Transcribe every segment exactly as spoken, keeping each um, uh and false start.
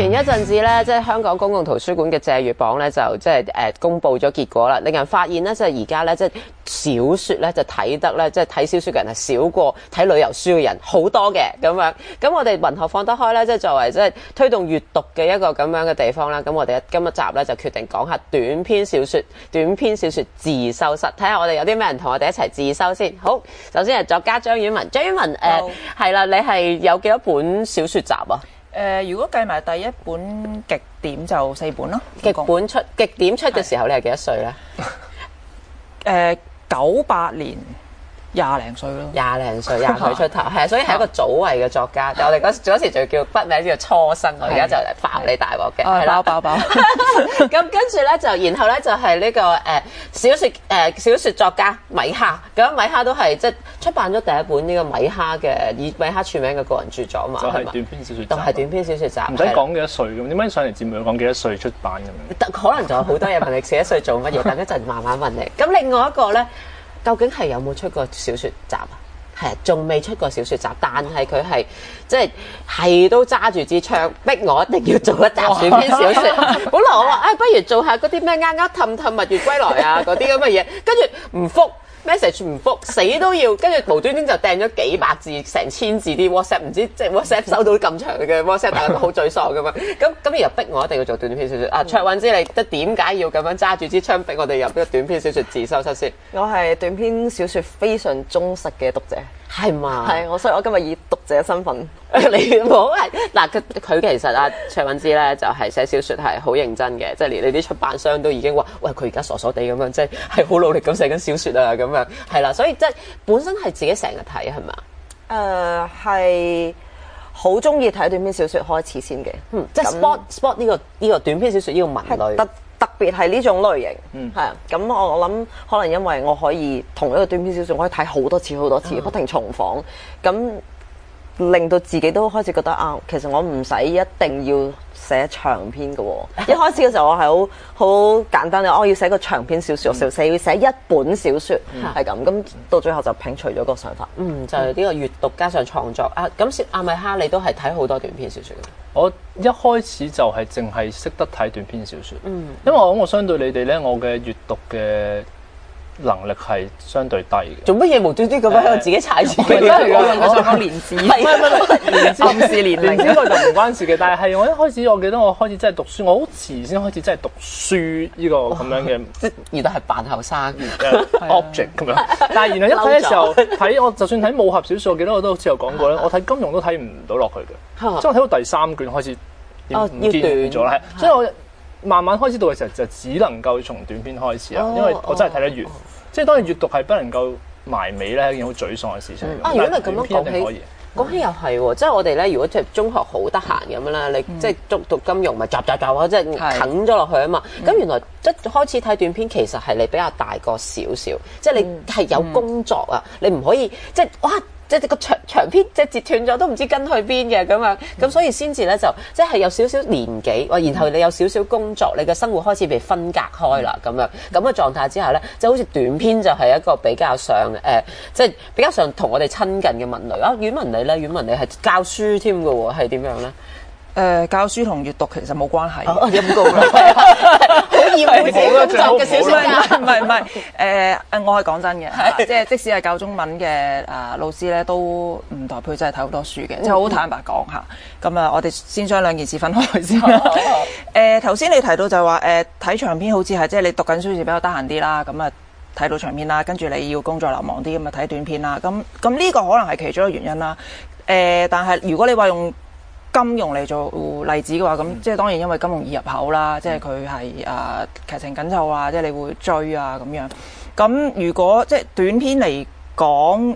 前一陣子咧，即係香港公共圖書館嘅借閱榜咧，就即係誒公佈咗結果啦。令人發現咧，即係而家咧，即係小説咧就睇得咧，即係睇小説嘅人係少過睇旅遊書嘅人好多嘅咁樣。咁我哋文學放得開咧，即係作為即係推動閱讀嘅一個咁樣嘅地方啦。咁我哋今一集咧就決定講下短篇小説、短篇小説自修室，睇下我哋有啲咩人同我哋一齊自修先。好，首先係作家張婉雯，張婉雯誒係啦，你係有幾多本小説集啊？ 誒、呃，如果計埋第一本極點就四本咯。 極本出極點出嘅時候，你係幾多歲咧？ 誒，九八年廿零歲咯。 廿零歲，廿歲出頭，係啊，所以係一個早慧嘅作家。但我哋嗰嗰時就叫筆名叫初生，我而家就嚟爆你大鑊嘅，係啦， 爆爆爆。 咁跟住咧就，然後咧就係呢個誒小説誒小説作家米哈。咁米哈都係即係出版咗第一本呢個米哈嘅以米哈著名嘅個人著作嘛， 就係短篇小説集， 就係短篇小説集， 唔使講幾多歲咁，點解上嚟節目講幾多歲出版咁樣？ 可能仲有好多嘢問你幾多歲做乜嘢，等一陣慢慢問你。咁另外一個咧，究竟係有冇出過小説集啊？係仲未出過小説集，但係佢係即係係都揸住支槍逼我一定要做一集短篇小説。本來我話唉、哎，不如做下嗰啲咩啱啱氹氹蜜月歸來啊嗰啲咁嘅嘢，跟住唔覆 message 唔覆，死都要，跟住無端端就掟咗幾百字、成千字啲 WhatsApp， 唔知即係 WhatsApp 收到咁長嘅 WhatsApp， 大家都好沮喪咁樣。咁咁又逼我一定要做短篇小説。啊，卓韻芝，你得點解要咁樣揸住支槍逼我哋入呢個短篇小説自修室先？ 我係短篇小説非常忠實嘅讀者。 係嘛？ 係我，所以我今日以讀者身份， 你唔好係嗱，佢佢其實啊，卓韻芝咧就係寫小説係好認真嘅，即係連你啲出版商都已經話：喂，佢而家傻傻地咁樣，即係係好努力咁寫緊小説啊咁樣，係啦，所以即係本身係自己成日睇係嘛？ 誒係好中意睇短篇小説開始先嘅， 嗯，即係 sport sport 呢個呢個短篇小説呢個文類。 特特別係呢種類型， 嗯， 係啊，咁我我諗可能因為我可以同一個短篇小説，我可以睇好多次好多次，不停重訪，咁令到自己都開始覺得啊，其實我唔使一定要寫長篇嘅喎。一開始嘅時候我係好好簡單嘅，我要寫個長篇小説，我寫要寫一本小説，係咁，咁到最後就摒除咗個想法。 嗯，就係呢個閱讀加上創作啊。咁阿米哈你都係睇好多短篇小説嘅。 我一開始就係淨係識得睇短篇小説，嗯，因為我諗我相對你哋咧，我嘅閱讀嘅能力係相對低嘅。 做乜嘢無端端咁樣喺度自己踩自己？ 真係㗎， 我想講年資， 唔係唔係年資， 暗示年齡呢個就唔關事嘅。但係係我一開始，我記得我開始真係讀書，我好遲先開始真係讀書呢個咁樣嘅， 即係原來係扮後生 object 咁樣。但係原來一睇嘅時候睇，我就算睇武俠小説，我記得我都好似有講過咧，我睇金庸都睇唔到落去嘅。即係我睇到第三卷開始唔見咗啦，所以我慢慢開始讀嘅時候就只能夠從短篇開始啦，因為我真係睇得完。即係當然閱讀係不能夠埋尾咧，係一件好沮喪嘅事情。 啊，如果你咁樣講起，講起又係喎，即係我哋咧，如果即係中學好得閒咁樣啦，你即係讀讀金庸咪集集集啊，即係啃咗落去啊嘛。咁原來即係開始睇短篇，其實係你比較大個少少，即係你係有工作啊，你唔可以即係哇。即係個長長篇即係截斷咗都唔知跟去邊嘅咁樣，咁所以先至咧就即係有少少年紀，然後你有少少工作，你嘅生活開始被分隔開啦咁樣，咁嘅狀態之下咧，即係好似短篇就係一個比較上誒、呃，即係比較上同我哋親近嘅文類啊。婉雯你咧，婉雯你係教書添嘅喎，係點樣咧？ 誒、呃、教書同閱讀其實冇關係， 哦、陰功啦，好厭惡自己工作嘅小説家。 唔係唔係誒誒，我係講真嘅，即係即使係教中文嘅誒、呃、老師咧，都唔代表真係睇好多書嘅，即係好坦白講下。咁啊，我哋先將兩件事分開先啦。誒頭先你提到就係話誒睇長篇好似係即係你讀緊書時比較得閒啲啦，咁啊睇到長篇啦，跟住你要工作流忙啲咁啊睇短篇啦。咁咁呢個可能係其中一個原因啦。誒、呃，但係如果你話用金庸嚟做例子嘅話，咁即係當然因為金庸易入口啦，即係佢係誒劇情緊湊啊，即係你會追啊咁樣。咁如果即係短篇嚟講，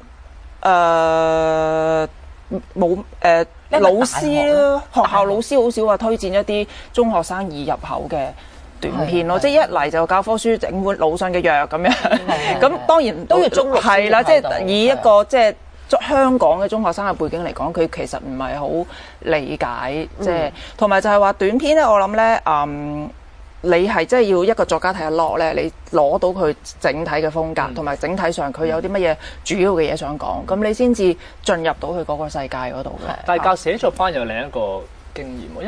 誒冇誒老師啦，學校老師好少話推薦一啲中學生易入口嘅短篇咯，即係一嚟就教科書整碗魯迅嘅藥咁樣。咁當然都要中六係啦，即係以一個即係。香港嘅中學生嘅背景嚟講，佢其實唔係好理解，即係同埋就係話短篇咧，我諗咧，嗯，你係真係要一個作家睇下落咧，你攞到佢整體嘅風格，同埋、嗯、整體上佢有啲乜嘢主要嘅嘢想講，咁、嗯、你先至進入到佢嗰個世界嗰度嘅。 但係教寫作班有另一個經驗喎，因為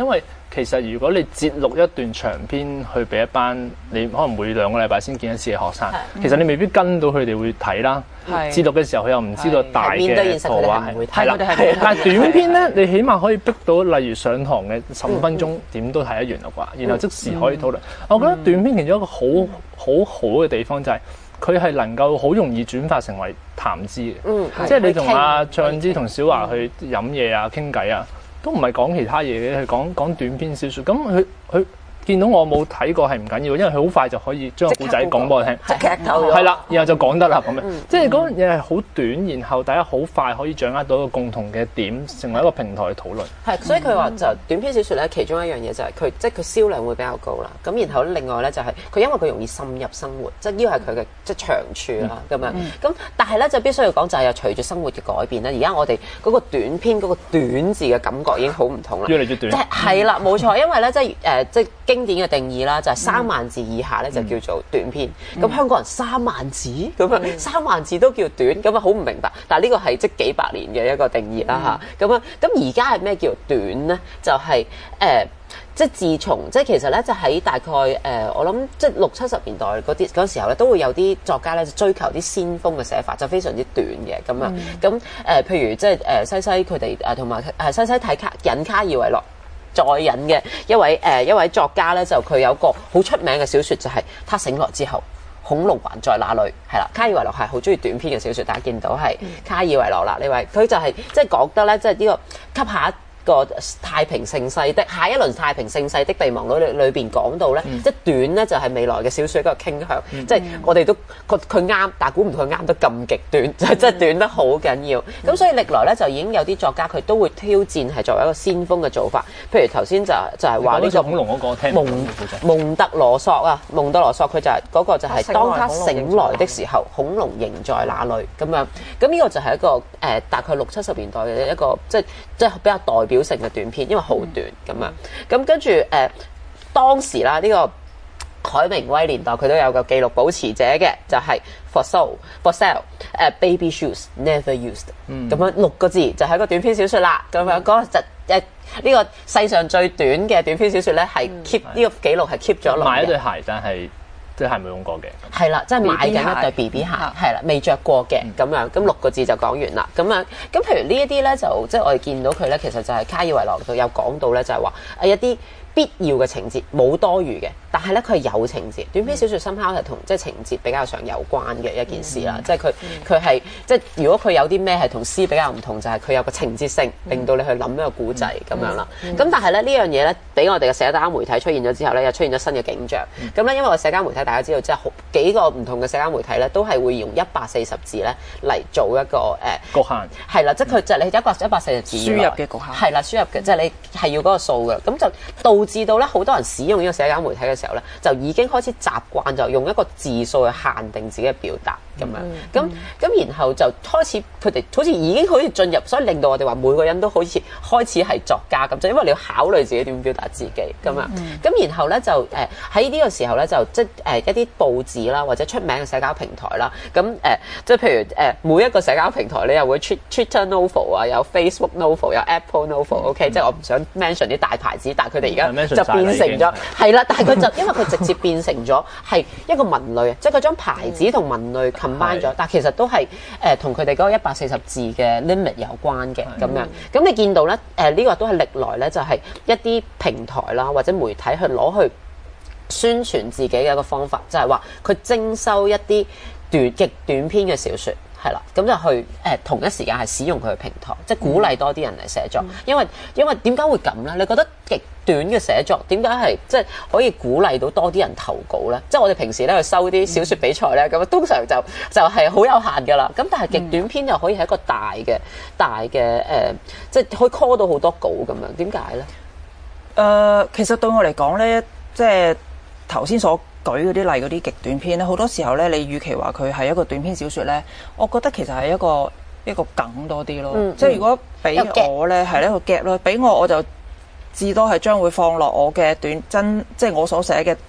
其實如果你節錄一段長篇去俾一班你可能每兩個禮拜先見一次嘅學生，其實你未必跟到佢哋會睇啦。節錄嘅時候佢又唔知道大嘅圖畫係係啦，但係短篇咧，你起碼可以逼到，例如上堂嘅十五分鐘點都睇得完啦啩，然後即時可以討論。我覺得短篇其中一個好好好嘅地方就係佢係能夠好容易轉化成為談資嘅，即係你同阿醬之同小華去飲嘢啊、傾偈啊。都唔係講其他嘢嘅，係講講短篇小説。咁佢佢見到我冇睇過係唔緊要，因為佢好快就可以將個故仔講俾我聽， 即劇透咗。 係啦，然後就講得啦咁樣。嗯、即係嗰樣嘢係好短，然後大家好快可以掌握到一個共同嘅點，成為一個平台去討論。 係，所以佢話就短篇小説咧，其中一樣嘢就係佢即係佢銷量會比較高啦。咁然後另外咧就係佢因為佢容易滲入生活，即係呢個係佢嘅即係長處啦咁樣。咁但係咧就必須要講就係又隨住生活嘅改變咧，而家我哋嗰個短篇嗰個短字嘅感覺已經好唔同啦。 越嚟越短。 即係係啦，冇錯，因為咧即係誒即係經典嘅定義啦，就係三萬字以下咧就叫做短篇。咁、嗯、香港人三萬字咁樣，嗯、三萬字都叫短，咁啊好唔明白。但係呢個係即係幾百年嘅一個定義啦嚇。咁啊、嗯，咁而家係咩叫短咧？就係、是、誒、呃，即係自從即係其實咧，就喺大概誒、呃，我諗即係六七十年代嗰啲嗰時候咧，都會有啲作家咧就追求啲先鋒嘅寫法，就非常之短嘅咁樣。咁誒、呃，譬如即係誒西西佢哋誒同埋誒西西睇卡引卡爾維諾。再引嘅一位誒、呃、一位作家咧，就佢有個好出名嘅小説，就係、是、他醒來之後，恐龍還在哪裏？係啦，卡爾維諾係好中意短篇嘅小説，大家見到係卡爾維諾啦呢位，佢就係即係講得咧，即係呢個給下個太平盛世的下一輪太平盛世的備忘錄裏裏邊講到咧，嗯、即係短咧就係未來嘅小説一個傾向，嗯、即係我哋都佢佢啱，但係估唔到佢啱得咁極端，就真係短得好緊要。咁、嗯、所以歷來咧就已經有啲作家佢都會挑戰係作為一個先鋒嘅做法。譬如頭先就就係話呢個恐龍嗰個聽蒙蒙特羅索啊，蒙特羅索佢就係、是、嗰、那個就係當他醒來的時候，恐龍仍在哪裏咁樣。咁呢個就係一個誒、呃、大概六七十年代嘅一個即係即係比較代表性嘅短篇，因為好短咁樣。咁跟住誒當時啦，呢、這個海明威年代佢都有個記錄保持者嘅，就係、是、for sale for sale 誒 baby shoes never used 咁、嗯、樣六個字就係一個短篇小説啦。咁樣嗰個就誒呢個世上最短嘅短篇小説咧，係 keep 呢、嗯、個記錄係 keep 咗落嚟。買一對鞋，但係對鞋冇用過嘅。 係啦，即係買緊一對 B B 鞋，係啦，未着過嘅咁樣。咁六個字就講完啦。咁樣咁譬如呢一啲咧，就即係我哋見到佢咧，其實就係卡爾維諾度有講到咧，就係話誒一啲必要嘅情節，冇多餘嘅，但係咧佢係有情節。短篇小説深刻係同即係情節比較上有關嘅一件事啦。嗯、即係佢佢係即係如果佢有啲咩係同詩比較唔同，就係、是、佢有個情節性，令到你去諗一個古仔咁樣啦。咁、嗯嗯、但係咧呢樣嘢咧，俾我哋嘅社交媒體出現咗之後咧，又出現咗新嘅景象。咁咧、嗯、因為我社交媒體大家知道，即係好幾個唔同嘅社交媒體咧，都係會用一百四十字咧嚟做一個誒、呃、 局限。係啦，即係佢就係你一百一百四十字輸入嘅局限。 係啦，輸入嘅即係你係要嗰個數嘅，咁就導致到咧好多人使用呢個社交媒體嘅時候咧，就已經開始習慣就用一個字數去限定自己嘅表達咁樣。咁咁、嗯、然後就開始佢哋好似已經可以進入，所以令到我哋話每個人都好似開始係作家咁，就因為你要考慮自己點表達自己咁樣。咁、嗯、然後咧就誒喺呢個時候咧就即係誒一啲報紙啦，或者出名嘅社交平台啦。咁誒即係譬如誒、呃、每一個社交平台你又會 Twitter Novel 啊，有 Facebook Novel， 有 Apple Novel。OK，、嗯、即係我唔想 mention 啲大牌子，但係佢哋而家就變成咗係啦。但係佢就因為佢直接變成咗係一個文類，即係佢將牌子同文類 combine 咗，但係其實都係誒同佢哋嗰個一百四十字嘅 limit 有關嘅咁樣。咁你見到咧誒呢個都係歷來咧就係一啲平台啦或者媒體去攞去宣傳自己嘅一個方法，就係話佢徵收一啲短極短篇嘅小説。係啦，咁就去誒、呃、同一時間係使用佢嘅平台，即係鼓勵多啲人嚟寫作。嗯、因為因為點解會咁咧？你覺得極短嘅寫作點解係即係可以鼓勵到多啲人投稿咧？即係我哋平時咧去收啲小説比賽咧，咁、嗯、通常就就係好有限㗎啦。咁但係極短篇又可以係一個大嘅大嘅誒、呃，即係可以 call 到好多稿咁樣。點解咧？誒、 呃，其實對我嚟講咧，即係頭先所舉嗰啲例嗰啲極短篇咧，好多時候咧，你與其話佢係一個短篇小説咧，我覺得其實係一個一個梗多啲咯。嗯、即係如果俾我咧，係一個 gap 咯。俾我我就至多係將會放落我嘅短真，即係我所寫嘅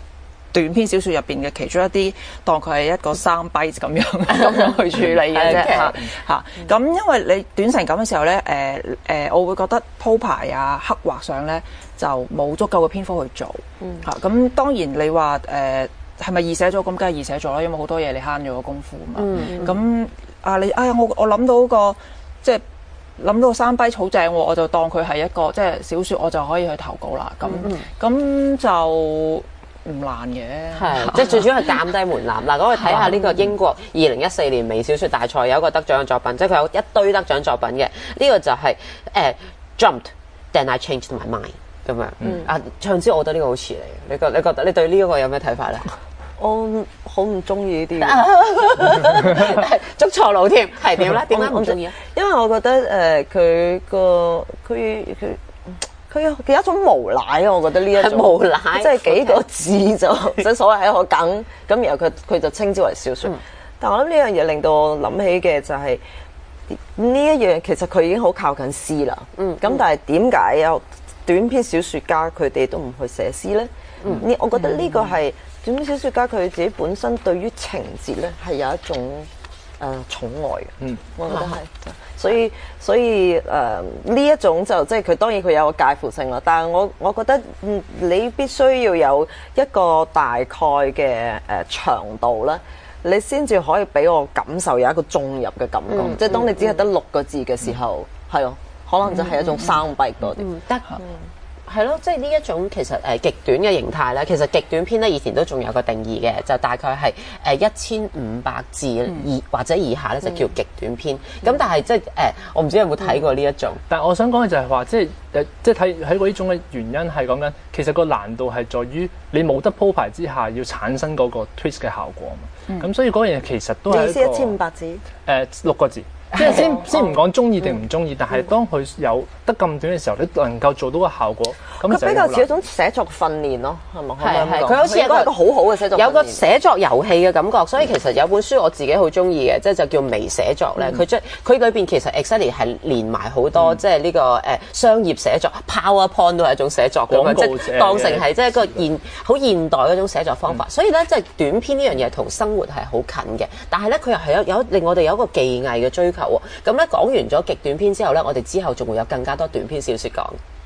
短篇小説入邊嘅其中一啲，當佢係一個 sound bite 咁樣咁樣去處理嘅啫嚇嚇。咁因為你短成咁嘅時候咧，誒、呃、誒、呃，我會覺得鋪排啊、刻畫上咧就冇足夠嘅篇幅去做嚇。咁、嗯啊、當然你話誒係咪易寫咗？咁梗係易寫咗啦，因為好多嘢你慳咗個功夫啊嘛。咁、嗯、啊你哎呀我我諗到個即係。諗到三跛好正喎，我就當佢係一個即係小説，我就可以去投稿啦。咁咁、嗯、就唔難嘅， 係即係最主要係減低門檻。嗱，咁我睇下呢個英國二零一四年微小説大賽有一個得獎嘅作品，即係佢有一堆得獎作品嘅。呢、這個就係、是、誒、呃、jumped then I changed my mind 咁樣。嗯、啊，唱之我覺得呢個好似你，你覺你覺得你對呢一個有咩睇法咧？ 我好唔中意呢啲， 捉錯路添，係點咧？點解唔中意啊？ 因為我覺得誒，佢個佢佢佢有佢有一種無賴啊！我覺得呢一種無賴， 即係幾個字就即係所謂係一個梗，咁然後佢佢就稱之為小説。嗯、但我諗呢樣嘢令到我諗起嘅就係呢一樣，其實佢已經好靠近詩啦。嗯，咁但係點解有短篇小説家佢哋都唔去寫詩咧？嗯，我覺得呢個係。短篇小説家佢自己本身對於情節咧係有一種誒、呃、寵愛嘅，嗯，我覺得係，嗯、所以所以誒呢、呃、一種就即係佢當然佢有個介乎性啦，但係我我覺得嗯你必須要有一個大概嘅誒、呃、長度咧，你先至可以俾我感受有一個進入嘅感覺，嗯、即係當你只係得六個字嘅時候，係咯、嗯，可能就係一種生僻多啲， 得、嗯。嗯係咯，即係呢一種其實誒極短嘅形態咧，其實極短篇咧以前都仲有個定義嘅，就大概係誒一千五百字以、嗯、或者以下咧就叫極短篇。咁、嗯、但係即係誒，我唔知有冇睇過呢一種。 嗯、但係我想講嘅就係話，即係誒，即係睇喺過呢種嘅原因係講緊，其實個難度係在於你冇得鋪排之下要產生嗰個 twist 嘅效果啊嘛。咁、嗯、所以嗰樣嘢其實都係一個一千五百字誒、 呃、六個字。即係先先唔講中意定唔中意，但係當佢有得咁短嘅時候，你能夠做到個效果，咁佢比較似一種寫作訓練咯，係咪？ 係係，佢好似一個好好嘅寫作， 有個寫作遊戲嘅感覺。所以其實有本書我自己好中意嘅，即係就叫微寫作咧。佢將佢裏邊其實 exactly 係連埋好多，即係呢個誒商業寫作 PowerPoint 都係一種寫作咁樣，即係當成係即係一個現好現代嗰種寫作方法。所以咧，即係短篇呢樣嘢同生活係好近嘅，但係咧佢又係有有令我哋有一個技藝嘅追求喎。咁咧講完咗極短篇之後咧，我哋之後仲會有更加多短篇小説講。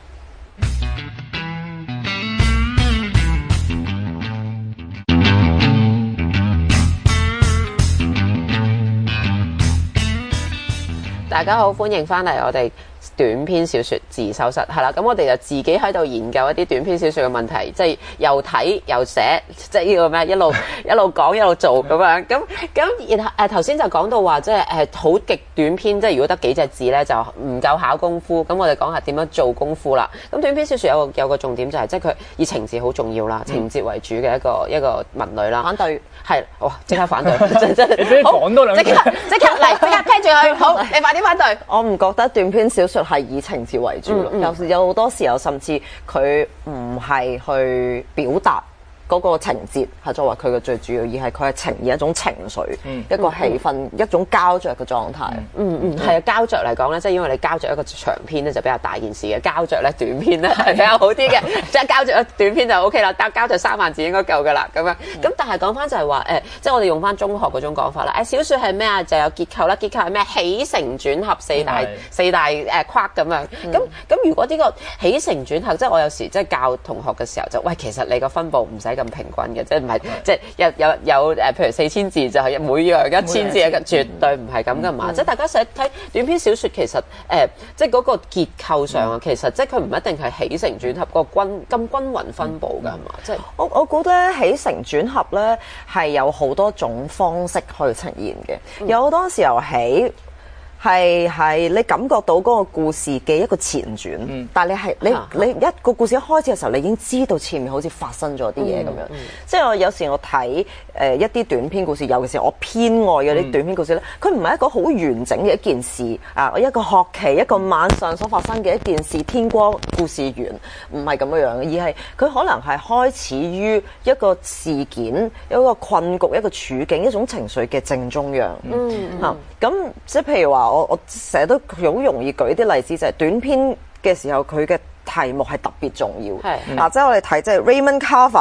大家好，歡迎翻嚟我哋短篇小説自修室，係啦，咁我哋就自己喺度研究一啲短篇小説嘅問題，即係又睇又寫，即係呢個咩一路一路講一路做咁樣。咁咁然後誒頭先就講到話，即係誒好極短篇，即係如果得幾隻字咧就唔夠考功夫。咁我哋講下點樣做功夫啦。咁短篇小説有個有個重點就係、是，即係佢以情節好重要啦，情節為主嘅一個一個文類啦。 反對係哇，即刻反對，真真你俾佢講多兩句， 即刻即刻嚟，即刻聽住佢。好，你快啲反對。 我唔覺得短篇小説係以情節為主咯，嗯嗯、有時有好多時候甚至佢唔係去表達嗰個情節係作為佢嘅最主要，而係佢係呈現一種情緒、嗯、一個氣氛、嗯、一種膠着嘅狀態。 嗯嗯，係啊，膠着嚟講咧，即係因為你膠着一個長篇咧就比較大件事嘅，膠着咧短篇咧係比較好啲嘅，即係膠着短篇就 O K 啦，但膠着三萬字應該夠㗎啦咁樣。咁、嗯、但係講翻就係話誒，即係我哋用翻中學嗰種講法啦。誒小説係咩啊？就有結構啦，結構係咩？起承轉合四大是四大誒框咁樣。咁咁、嗯、如果呢個起承轉合，即係我有時即係教同學嘅時候就喂，其實你個分佈唔使咁平均嘅，即係唔係即係有有有誒，譬如四千字就係每樣一千字嘅，絕對唔係咁噶嘛。嗯、即係大家寫睇短篇小説，其實誒、呃，即係嗰個結構上啊，嗯、其實即係佢唔一定係起承轉合個均咁均勻分佈㗎，係嘛、嗯？即係我我覺得起承轉合咧係有好多種方式去呈現嘅，嗯、有好多時候起。係係你感覺到嗰個故事嘅一個前傳，嗯、但係你係你、啊、你一個故事一開始嘅時候，你已經知道前面好似發生咗啲嘢咁樣。嗯嗯、即係我有時我睇誒、呃、一啲短篇故事，尤其是我偏愛嘅啲短篇故事咧，佢唔係一個好完整嘅一件事啊！一個學期一個晚上所發生嘅一件事，天光故事完，唔係咁樣樣嘅，而係佢可能係開始於一個事件、一個困局、一個處境、一種情緒嘅正中央。嗯嚇咁、嗯啊、即係譬如話。我我成日都好容易舉啲例子，就係、是、短篇嘅時候，佢嘅題目係特別重要。係嗱是，即係我哋睇即係 Raymond Carver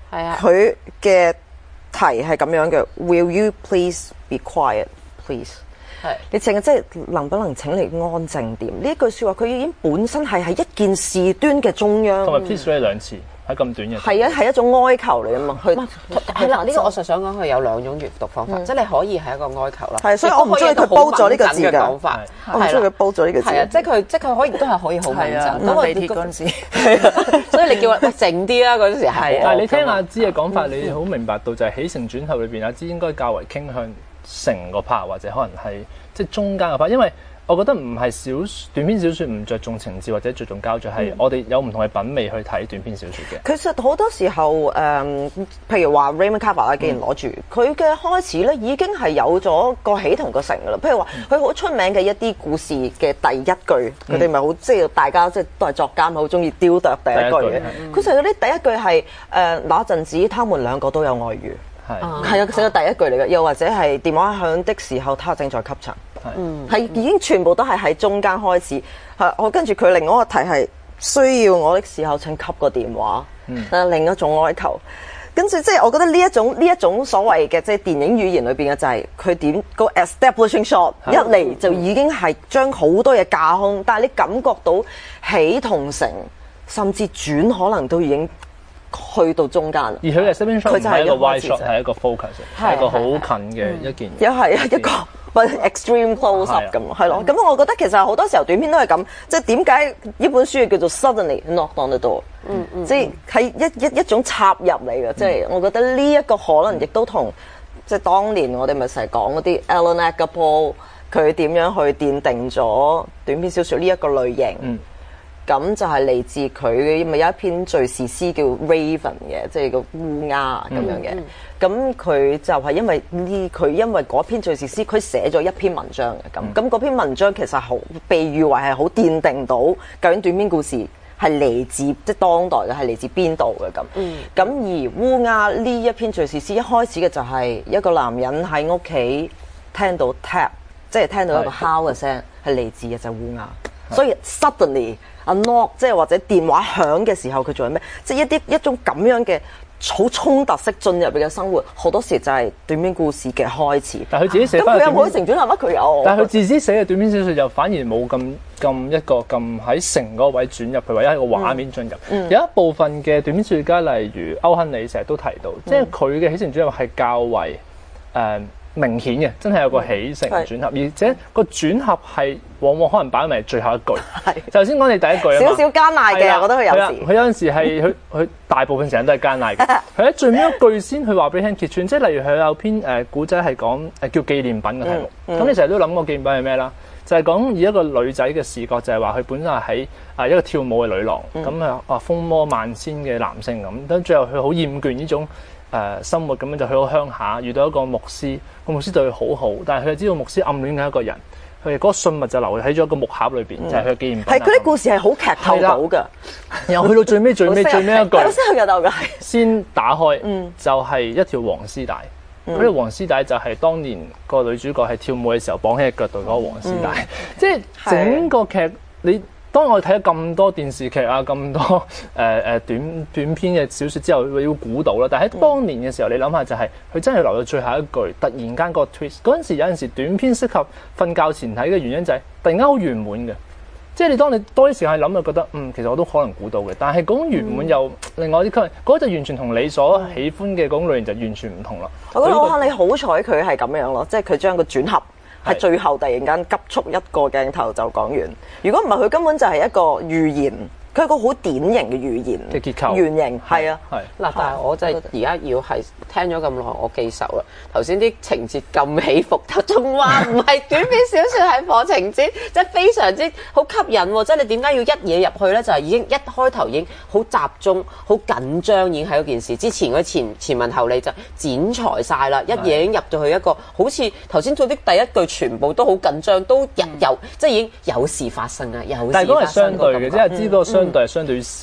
係啊， 佢嘅題係咁樣嘅 ，Will you please be quiet, please？ 係你淨係即係能不能請你安靜點？呢一句説話佢已經本身係喺一件事端嘅中央， 同埋 please 呢兩次喺咁短嘅， 係啊係一種哀求嚟啊嘛。佢係啦，呢個我實想講佢有兩種閱讀方法，即係你可以係一個哀求啦。 係，所以我唔中意佢煲咗呢個字嘅講法，我唔中意佢煲咗呢個字。 係啊，即係佢即係佢可以都係可以好敏感。 咁我地鐵嗰陣時， 所以你叫我喂靜啲啦嗰陣時係。 但係你聽阿芝嘅講法，你好明白到就係起承轉合裏邊，阿芝應該較為傾向成個 part 或者可能係即係中間嘅 part，因為我覺得唔係小短篇小説唔着重情節或者着重交代，係我哋有唔同嘅品味去睇短篇小説嘅。 其實好多時候誒、嗯，譬如話 Raymond Carver 既然攞住佢嘅開始咧，已經係有咗個起同個成㗎啦。譬如話佢好出名嘅一啲故事嘅第一句，佢哋咪好即係大家即係都係作家，咪好中意雕琢第一句嘅。佢成日嗰啲第一句係誒那陣子，他們兩個都有外遇。係係啊，寫咗第一句嚟嘅，又或者係電話響的時候，他正在吸塵。係係已經全部都係喺中間開始。係我跟住佢另外一個題係需要我的時候請吸個電話。嗯，另一種哀求。跟住即係我覺得呢一種呢一種所謂嘅即係電影語言裏邊嘅就係佢點個 establishing shot 一嚟就已經係將好多嘢架空，但係你感覺到起同成，甚至轉可能都已經去到中間，而佢嘅 establishing shot 唔係一個 wide shot，係一個 focus，係一個好近嘅一件。 又係一個 extreme close up 咁，係咯。咁我覺得其實好多時候短片都係咁，即係點解呢本書叫做 Suddenly Knock on the Door？嗯嗯，即係係一一一種插入嚟嘅，即係我覺得呢一個可能亦都同即係當年我哋咪成日講嗰啲 Alan Agapol 佢點樣去奠定咗短篇小説呢一個類型。嗯，咁就係嚟自佢咪有一篇敘事詩叫 Raven 嘅，即係個烏鴉咁樣嘅。咁佢、嗯、就係因為呢，佢因為嗰篇敘事詩，佢寫咗一篇文章嘅咁。咁嗰、嗯、篇文章其實好被譽為係好奠定到究竟短篇故事係嚟自即係當代嘅係嚟自邊度嘅咁。咁、嗯、而烏鴉呢一篇敘事詩一開始嘅就係一個男人喺屋企聽到 tap， 即係聽到一個敲嘅聲，係嚟自嘅就係烏鴉。所以 suddenly a knock 即係或者電話響嘅時候，佢做緊咩？即係一啲一種咁樣嘅好衝突式進入嘅生活，好多時就係短篇故事嘅開始。 但係佢自己寫翻， 咁佢有冇成轉合乜？佢有。 但係佢自己寫嘅短篇小説就反而冇咁咁一個咁喺成嗰位轉入去，或者喺個畫面進入。嗯、有一部分嘅短篇小説家，例如歐亨利，成日都提到，嗯、即係佢嘅起承轉入係較為誒。呃明顯嘅，真係有個起承轉合，而且個轉合係往往可能擺埋最後一句。係，頭先講你第一句啊嘛， 少少艱難嘅，我覺得佢有時。 佢有陣時係佢佢大部分時間都係艱難嘅。佢喺最尾一句先去話俾你聽揭穿，即係例如佢有篇誒古仔係講誒叫紀念品嘅題目。咁、嗯嗯、你成日都諗過紀念品係咩啦？就係、是、講以一個女仔嘅視角，就係話佢本身係喺啊一個跳舞嘅女郎，咁啊啊風魔萬千嘅男性咁，咁最後佢好厭倦呢種。誒、呃、生活咁樣就去到鄉下，遇到一個牧師，個牧師對佢好好，但係佢就知道牧師暗戀緊一個人，佢哋嗰個信物就留喺咗一個木盒裏邊，嗯、就係佢嘅紀念品。係嗰啲故事係好劇透到㗎，然後去到最尾最尾最尾一句，先打開，嗯、就係一條黃絲帶。嗰、嗯、條黃絲帶就係當年個女主角係跳舞嘅時候綁喺腳度嗰個黃絲帶，嗯、即係整個劇你。當我睇咗咁多電視劇啊，咁多誒誒、呃、短短篇嘅小説之後，會要估到啦。但係喺當年嘅時候，你諗下就係、是、佢真係留到最後一句，突然間個 twist。嗰陣時有陣時短篇適合瞓覺前睇嘅原因就係突然間好圓滿嘅，即係你當你多啲時間去諗，就覺得嗯其實我都可能估到嘅。但係嗰種圓滿又另外啲吸引，嗰就完全同你所喜歡嘅嗰種類型就完全唔同啦。 我覺得我你好彩佢係咁樣咯，即係佢將個轉合。係最後突然間急速一個鏡頭就講完。如果唔係佢根本就係一個預言，佢係個好典型嘅預言嘅結構。 原型係啊。 係嗱，但係我就係而家要係聽咗咁耐，我記仇啦。頭先啲情節咁起伏，仲話唔係短篇小説係課情節，即係非常之好吸引喎。即係你點解要一嘢入去咧？就係已經一開頭已經好集中、好緊張，已經喺嗰件事之前嗰前前文後理就剪裁晒啦。一嘢已經入到去一個好似頭先做啲第一句全部都好緊張，都有、嗯、即係已經有事發生啊，有事發生。 但係嗰個係相對嘅，即係知道相對係相對於詩。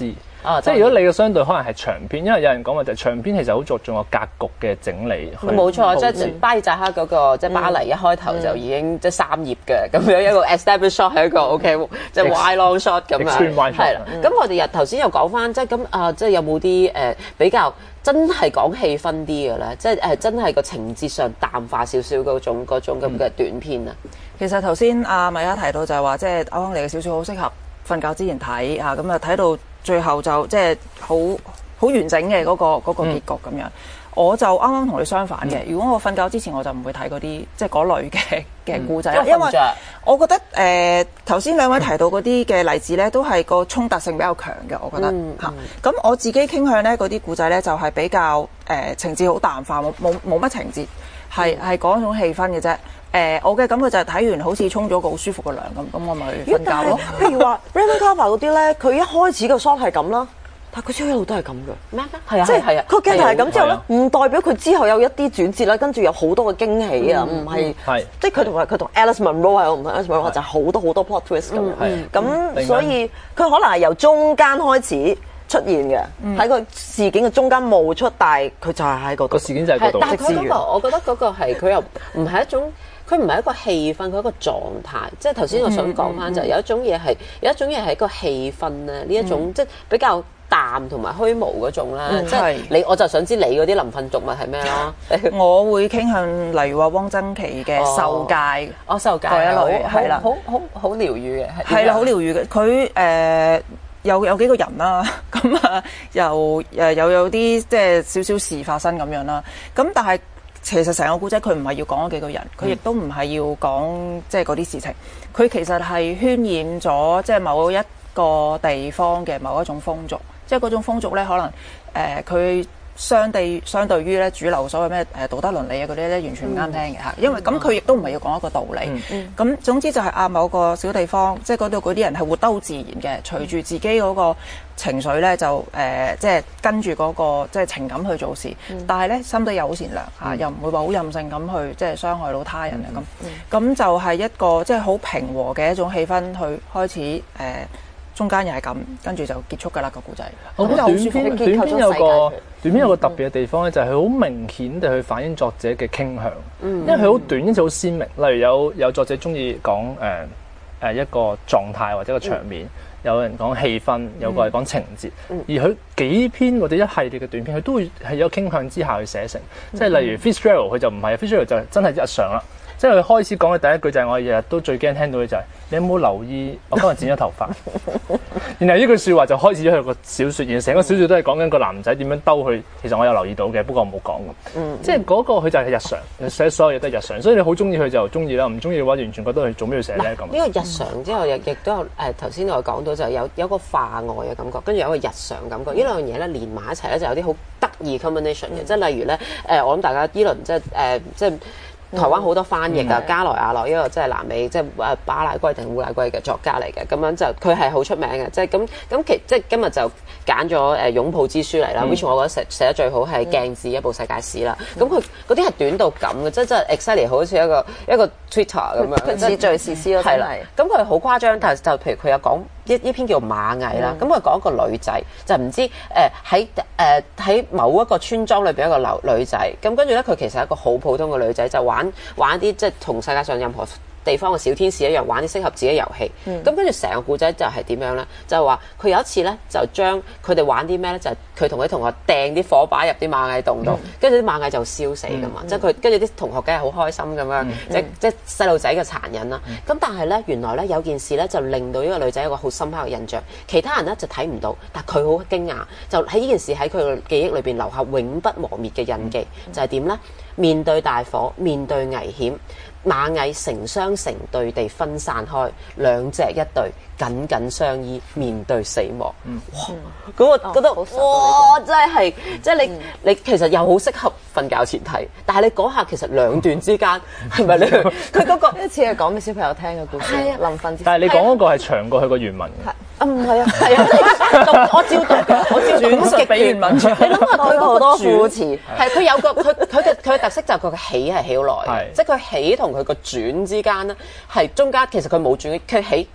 啊，即係如果你嘅相對可能係長篇，因為有人講話就係長篇其實好着重個格局嘅整理。 冇錯，即係巴爾扎克嗰個即係巴黎一開頭就已經即係三頁嘅咁樣一個 establish shot 係一個 OK， 即係 wide long shot 咁樣。係啦，咁我哋又頭先又講翻即係咁啊，即係有冇啲誒比較真係講氣氛啲嘅咧？即係誒真係個情節上淡化少少嗰種嗰種咁嘅短篇啊。 其實頭先阿米哈提到就係話，即係歐亨利嘅小説好適合瞓覺之前睇嚇，咁啊睇到最後就即係好好完整嘅嗰個嗰個結局咁樣。我就啱啱同你相反嘅。如果我瞓覺之前，我就唔會睇嗰啲即係嗰類嘅嘅故仔，因為我覺得誒頭先兩位提到嗰啲嘅例子咧，都係個衝突性比較強嘅，我覺得嚇。咁我自己傾向咧嗰啲故仔咧，就係比較誒情節好淡化，冇冇冇乜情節，係係講一種氣氛嘅啫。誒，我嘅感覺就係睇完好似沖咗個好舒服嘅涼咁，咁我咪瞓覺咯。 譬如話 Raymond Carver 嗰啲咧，佢一開始個 shot 係咁啦。但佢之後一路都係咁嘅， 咩係啊？ 即係係啊， 個鏡頭係咁之後咧，唔代表佢之後有一啲轉折啦，跟住有好多嘅驚喜啊，唔係，即係佢同埋佢同 Alice Munro 係唔同 Alice Munro 就係好多好多 plot twist 咁樣，咁所以佢可能係由中間開始出現嘅，喺個事件嘅中間冒出，但係佢就係喺嗰度。 個事件就係嗰度。 但係佢嗰個，我覺得嗰個係佢又唔係一種。佢唔係一個氣氛，佢一個狀態。即係頭先我想講翻就係有一種嘢係有一種嘢係一個氣氛咧，呢一種即係比較淡同埋虛無嗰種啦。即係你我就想知你嗰啲臨瞓讀物係咩咯？ 我會傾向例如話汪曾祺嘅《受戒》， 哦，《受戒》 嗰一類係啦， 好好好療愈嘅， 係啦，好療愈嘅。佢誒有有幾個人啦，咁啊又誒又有啲即係少少事發生咁樣啦。咁但係其實成個故仔佢唔係要講嗰幾個人，佢亦都唔係要講即係嗰啲事情，佢其實係渲染咗即係某一個地方嘅某一種風俗，即係嗰種風俗咧可能誒佢。呃相對相對於咧主流所謂咩誒道德倫理啊嗰啲咧完全唔啱聽嘅嚇，因為咁佢亦都唔係要講一個道理，咁、嗯、總之就係啊某個小地方，即係嗰度嗰啲人係活得好自然嘅，隨住自己嗰個情緒咧就誒、呃、即係跟住嗰、那個即係情感去做事，嗯、但係咧心底又好善良嚇，嗯、又唔會話好任性咁去即係傷害到他人啊咁，咁、嗯嗯、就係一個即係好平和嘅一種氣氛去開始誒。呃中間又係咁，跟住就結束㗎啦個故仔。 我覺得短篇短篇有個短篇有個特別嘅地方咧，就係佢好明顯地去反映作者嘅傾向。因為佢好短，因此好鮮明。例如有有作者中意講誒誒一個狀態或者個場面，有人講氣氛，有個係講情節。而佢幾篇或者一系列嘅短篇，佢都會係有傾向之下去寫成。即係例如 Fitzgerald 佢就唔係 Fitzgerald 就真係日常啦。即係佢開始講嘅第一句就係我日日都最驚聽到嘅就係你有冇留意我今日剪咗頭髮？然後呢句説話就開始咗佢個小説，然後成個小説都係講緊個男仔點樣兜佢。其實我有留意到嘅，不過我冇講咁。嗯、即係嗰個佢就係日常，寫所有嘢都係日常，所以你好中意佢就中意啦，唔中意嘅話完全覺得佢做咩要寫咧咁。 呢個日常之後亦亦都有誒頭先我講到就有有個化外嘅感覺，跟住有一個日常感覺。呢兩樣嘢咧連埋一齊咧就有啲好得意 combination 嘅，即係例如咧誒我諗大家依輪即係誒即係。台灣好多翻譯啊，加萊亞諾一個即係南美即係誒巴拉圭定烏拉圭嘅作家嚟嘅，咁樣就佢係好出名嘅，即係咁咁其即係今日就揀咗誒擁抱之書嚟啦 which 我覺得寫寫得最好係鏡子一部世界史啦，咁佢嗰啲係短到咁嘅，即係即係 exactly 好似一個一個 Twitter 咁樣， 佢字敘事詩咯， 係啦，咁佢好誇張，但係就譬如佢有講。一呢篇叫螞蟻啦，咁佢講一個女仔，就唔知誒喺誒喺某一個村莊裏邊一個女女仔，咁跟住咧佢其實係一個好普通嘅女仔，就玩玩一啲即係同世界上任何地方嘅小天使一樣，玩啲適合自己遊戲。咁跟住成個故仔就係點樣咧？就係話佢有一次咧就將佢哋玩啲咩咧？就係佢同佢同學掟啲火把入啲螞蟻洞度，跟住啲螞蟻就燒死噶嘛。嗯、即係佢跟住啲同學梗係好開心咁樣，嗯、即即係細路仔嘅殘忍啦。咁、嗯、但係咧原來咧有件事咧就令到呢個女仔有個好深刻嘅印象，其他人咧就睇唔到，但係佢好驚訝，就喺呢件事喺佢嘅記憶裏邊留下永不磨滅嘅印記，嗯、就係點咧？面對大火，面對危險，螞蟻成雙成對地分散開，兩隻一對緊緊相依，面對死亡。嗯、哇！咁我覺得、哦、哇，真係即係你、嗯、你其實又好適合瞓覺前睇，但係你嗰下其實兩段之間係咪你佢嗰個一次係講俾小朋友聽嘅故事，臨瞓之前。 但係你講嗰個係長過佢個原文嘅。 啊唔係啊，係啊，我照讀嘅，我照轉述俾原文出。你諗下佢好多副詞，係佢有個佢佢嘅佢嘅特色就係佢嘅起係起好耐，即係佢起同佢個轉之間咧係中間其實佢冇轉，佢起合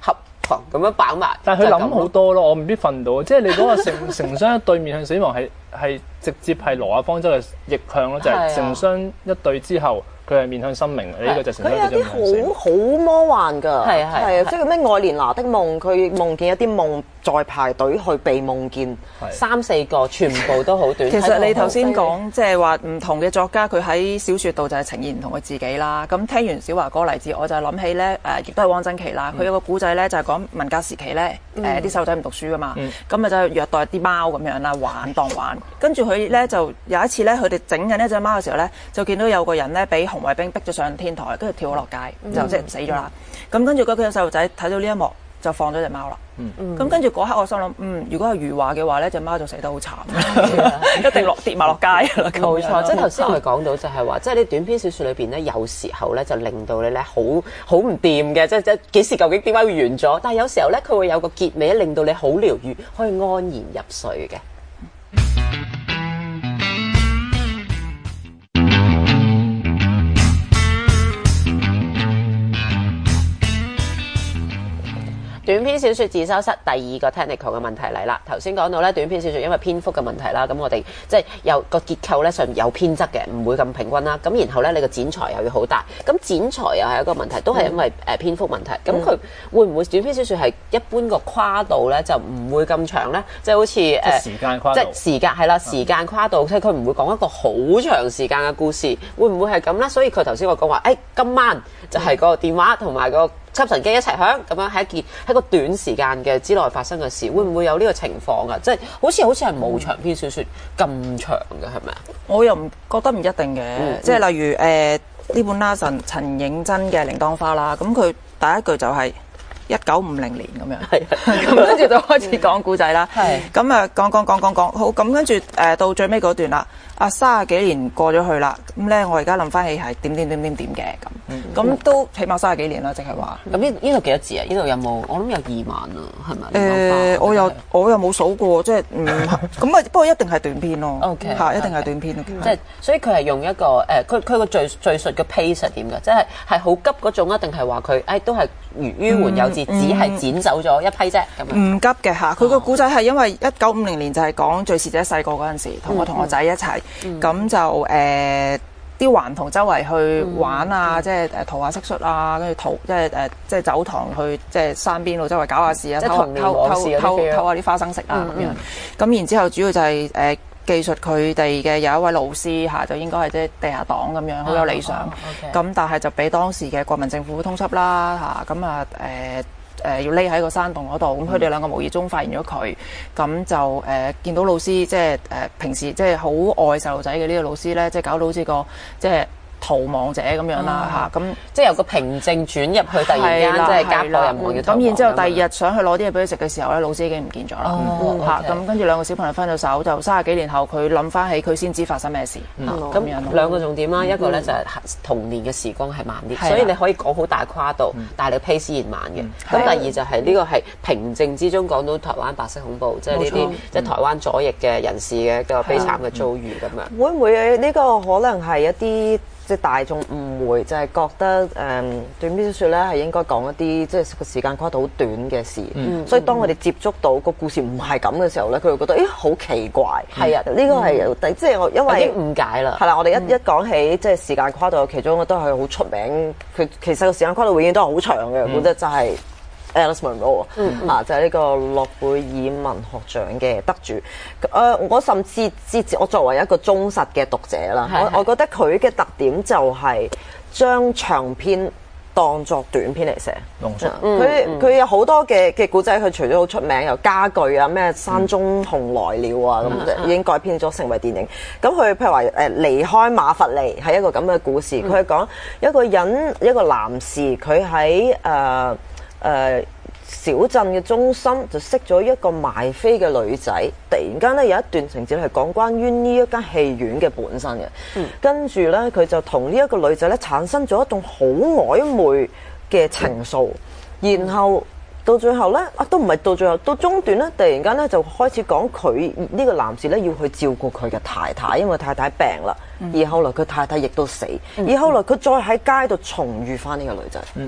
砰咁樣綁埋。 但係佢諗好多咯，我未必瞓到。即係你嗰個成成雙一對面向死亡係係直接係挪亞方舟嘅逆向咯，就係成雙一對之後。佢係面向生命，呢個就成咗一種佢有啲好好魔幻㗎， 係啊係啊，即係咩愛蓮娜的夢，佢夢見一啲夢在排隊去被夢見， 三四個全部都好短。 其實你頭先講即係話唔同嘅作家，佢喺小説度就係呈現唔同嘅自己啦。咁聽完小華嗰個例子，我就諗起咧誒，亦都係汪曾祺啦。佢有個古仔咧，就係講文革時期咧，誒啲細路仔唔讀書㗎嘛，咁咪就虐待啲貓咁樣啦，玩當玩。跟住佢咧就有一次咧，佢哋整緊一隻貓嘅時候咧，就見到有個人咧俾紅衛兵逼咗上天台，跟住跳咗落街，就即係死咗啦。咁跟住嗰幾個細路仔睇到呢一幕，就放咗隻貓啦。咁跟住嗰刻我心諗，嗯，如果係余華嘅話咧，隻貓就死得好慘，一定落跌埋落街㗎啦。 冇錯，即係頭先我哋講到就係話，即係你短篇小説裏邊咧，有時候咧就令到你咧好好唔掂嘅，即係即係幾時究竟點解會完咗？但係有時候咧，佢會有個結尾，令到你好療愈，可以安然入睡嘅。短篇小説自修室第二個 technical 嘅問題嚟啦。頭先講到咧，短篇小説因為篇幅嘅問題啦，咁我哋即係有個結構咧上有偏側嘅，唔會咁平均啦。咁然後咧，你個剪裁又要好大，咁剪裁又係一個問題，都係因為誒篇幅問題。咁佢、嗯、會唔會短篇小説係一般個跨度咧就唔會咁長咧？即係好似誒時間跨度， 即係時間係啦，時間跨度，即係佢唔會講一個好長時間嘅故事，會唔會係咁咧？所以佢頭先我講話，誒、哎、今晚就係個電話同埋個吸塵機一齊響，咁樣係一件喺個短時間嘅之內發生嘅事，會唔會有呢個情況啊？即係好似好似係冇長篇小説咁長嘅，係咪啊？ 我又唔覺得唔一定嘅， 嗯、 即係例如誒呢、呃、本啦陳陳映真嘅《鈴鐺花》啦，咁佢第一句就係一九五零年咁樣，咁跟住就開始講故仔啦。咁啊講講講講講，好咁跟住誒到最尾嗰段啦。啊，三十幾年過咗去啦，咁咧我而家諗翻起係點點點點點嘅咁，咁、嗯、都起碼三十幾年啦，即係話。 咁呢呢度幾多字啊？呢度有冇？我諗有二萬啊，係咪？ 誒、呃，我又我又冇數過，即係唔咁啊。不過一定係短篇咯。O K，嚇，一定係短篇。 Okay. 即係所以佢係用一個誒，佢佢個敘敘述嘅 pace 係點嘅？即係係好急嗰種啊，定係話佢誒都係迂迴有節，嗯、只係剪走咗一批啫咁樣。唔急嘅嚇，佢個故仔係因為一九五零年就係講敘事者細個嗰陣時，同我同學仔一齊。咁、嗯、就誒啲、呃、頑童周圍去玩啊，嗯、即係誒塗下蟋蟀啊，跟住塗即係誒即係走堂去即係山邊度周圍搞下事啊，偷偷偷偷偷下啲花生食啊咁、嗯、樣。咁然之後主要就係、是、誒、呃、記述佢哋嘅有一位老師嚇，就應該係即係地下黨咁樣，好有理想。咁、嗯、但係就俾當時嘅國民政府通緝啦嚇，咁啊誒。呃誒、呃、要匿喺個山洞嗰度，咁佢哋兩個無意中發現咗佢，咁就誒、呃、見到老師即係誒、呃、平時即係好愛細路仔嘅呢個老師咧，即係搞到好似個即係逃亡者咁樣啦嚇，咁即係由個平靜轉入去，突然間即係家破人亡嘅。 咁然之後第二日想去攞啲嘢俾佢食嘅時候咧，老師已經唔見咗啦嚇。咁跟住兩個小朋友分咗手，就三十幾年後佢諗翻起佢先知發生咩事。 咁兩個重點啦，一個咧就係童年嘅時光係慢啲，所以你可以講好大跨度，但係你 pace 依然慢嘅。咁第二就係呢個係平靜之中講到台灣白色恐怖，即係呢啲即係台灣左翼嘅人士嘅一個悲慘嘅遭遇咁樣。 會唔會呢個可能係一啲？即係大眾誤會，就係、是、覺得誒短篇小説咧係應該講一啲即係個時間跨度好短嘅事，嗯、所以當我哋接觸到個故事唔係咁嘅時候咧，佢會覺得誒好奇怪。係啊、嗯，呢個係第即係我因為已經誤解啦。 係啦，我哋一、嗯、一講起即係時間跨度，其中一個都係好出名。佢其實個時間跨度永遠都係好長嘅，覺得、嗯、就係、是。Alice Munro 啊，就係呢個諾貝爾文學獎嘅得主。誒、呃，我甚至之我作為一個忠實嘅讀者啦，是是我我覺得佢嘅特點就係將長篇當作短篇嚟寫。 濃縮。 佢佢有好多嘅嘅古仔，佢除咗好出名，有家具啊，咩山中熊來了啊，咁、嗯、已經改編咗成為電影。咁佢譬如話誒離開馬弗尼係一個咁嘅故事，佢係講一個人一個男士，佢喺誒。呃誒、呃、小鎮嘅中心就識咗一個賣飛嘅女仔，突然間咧有一段情節係講關於呢一間戲院嘅本身嘅，嗯、跟住咧佢就同呢一個女仔咧產生咗一種好曖昧嘅情愫，嗯、然後到最後咧啊都唔係到最後，到中段咧突然間咧就開始講佢呢個男士咧要去照顧佢嘅太太，因為太太病啦，嗯、而後來佢太太亦都死，嗯、而後來佢再喺街度重遇翻呢個女仔。嗯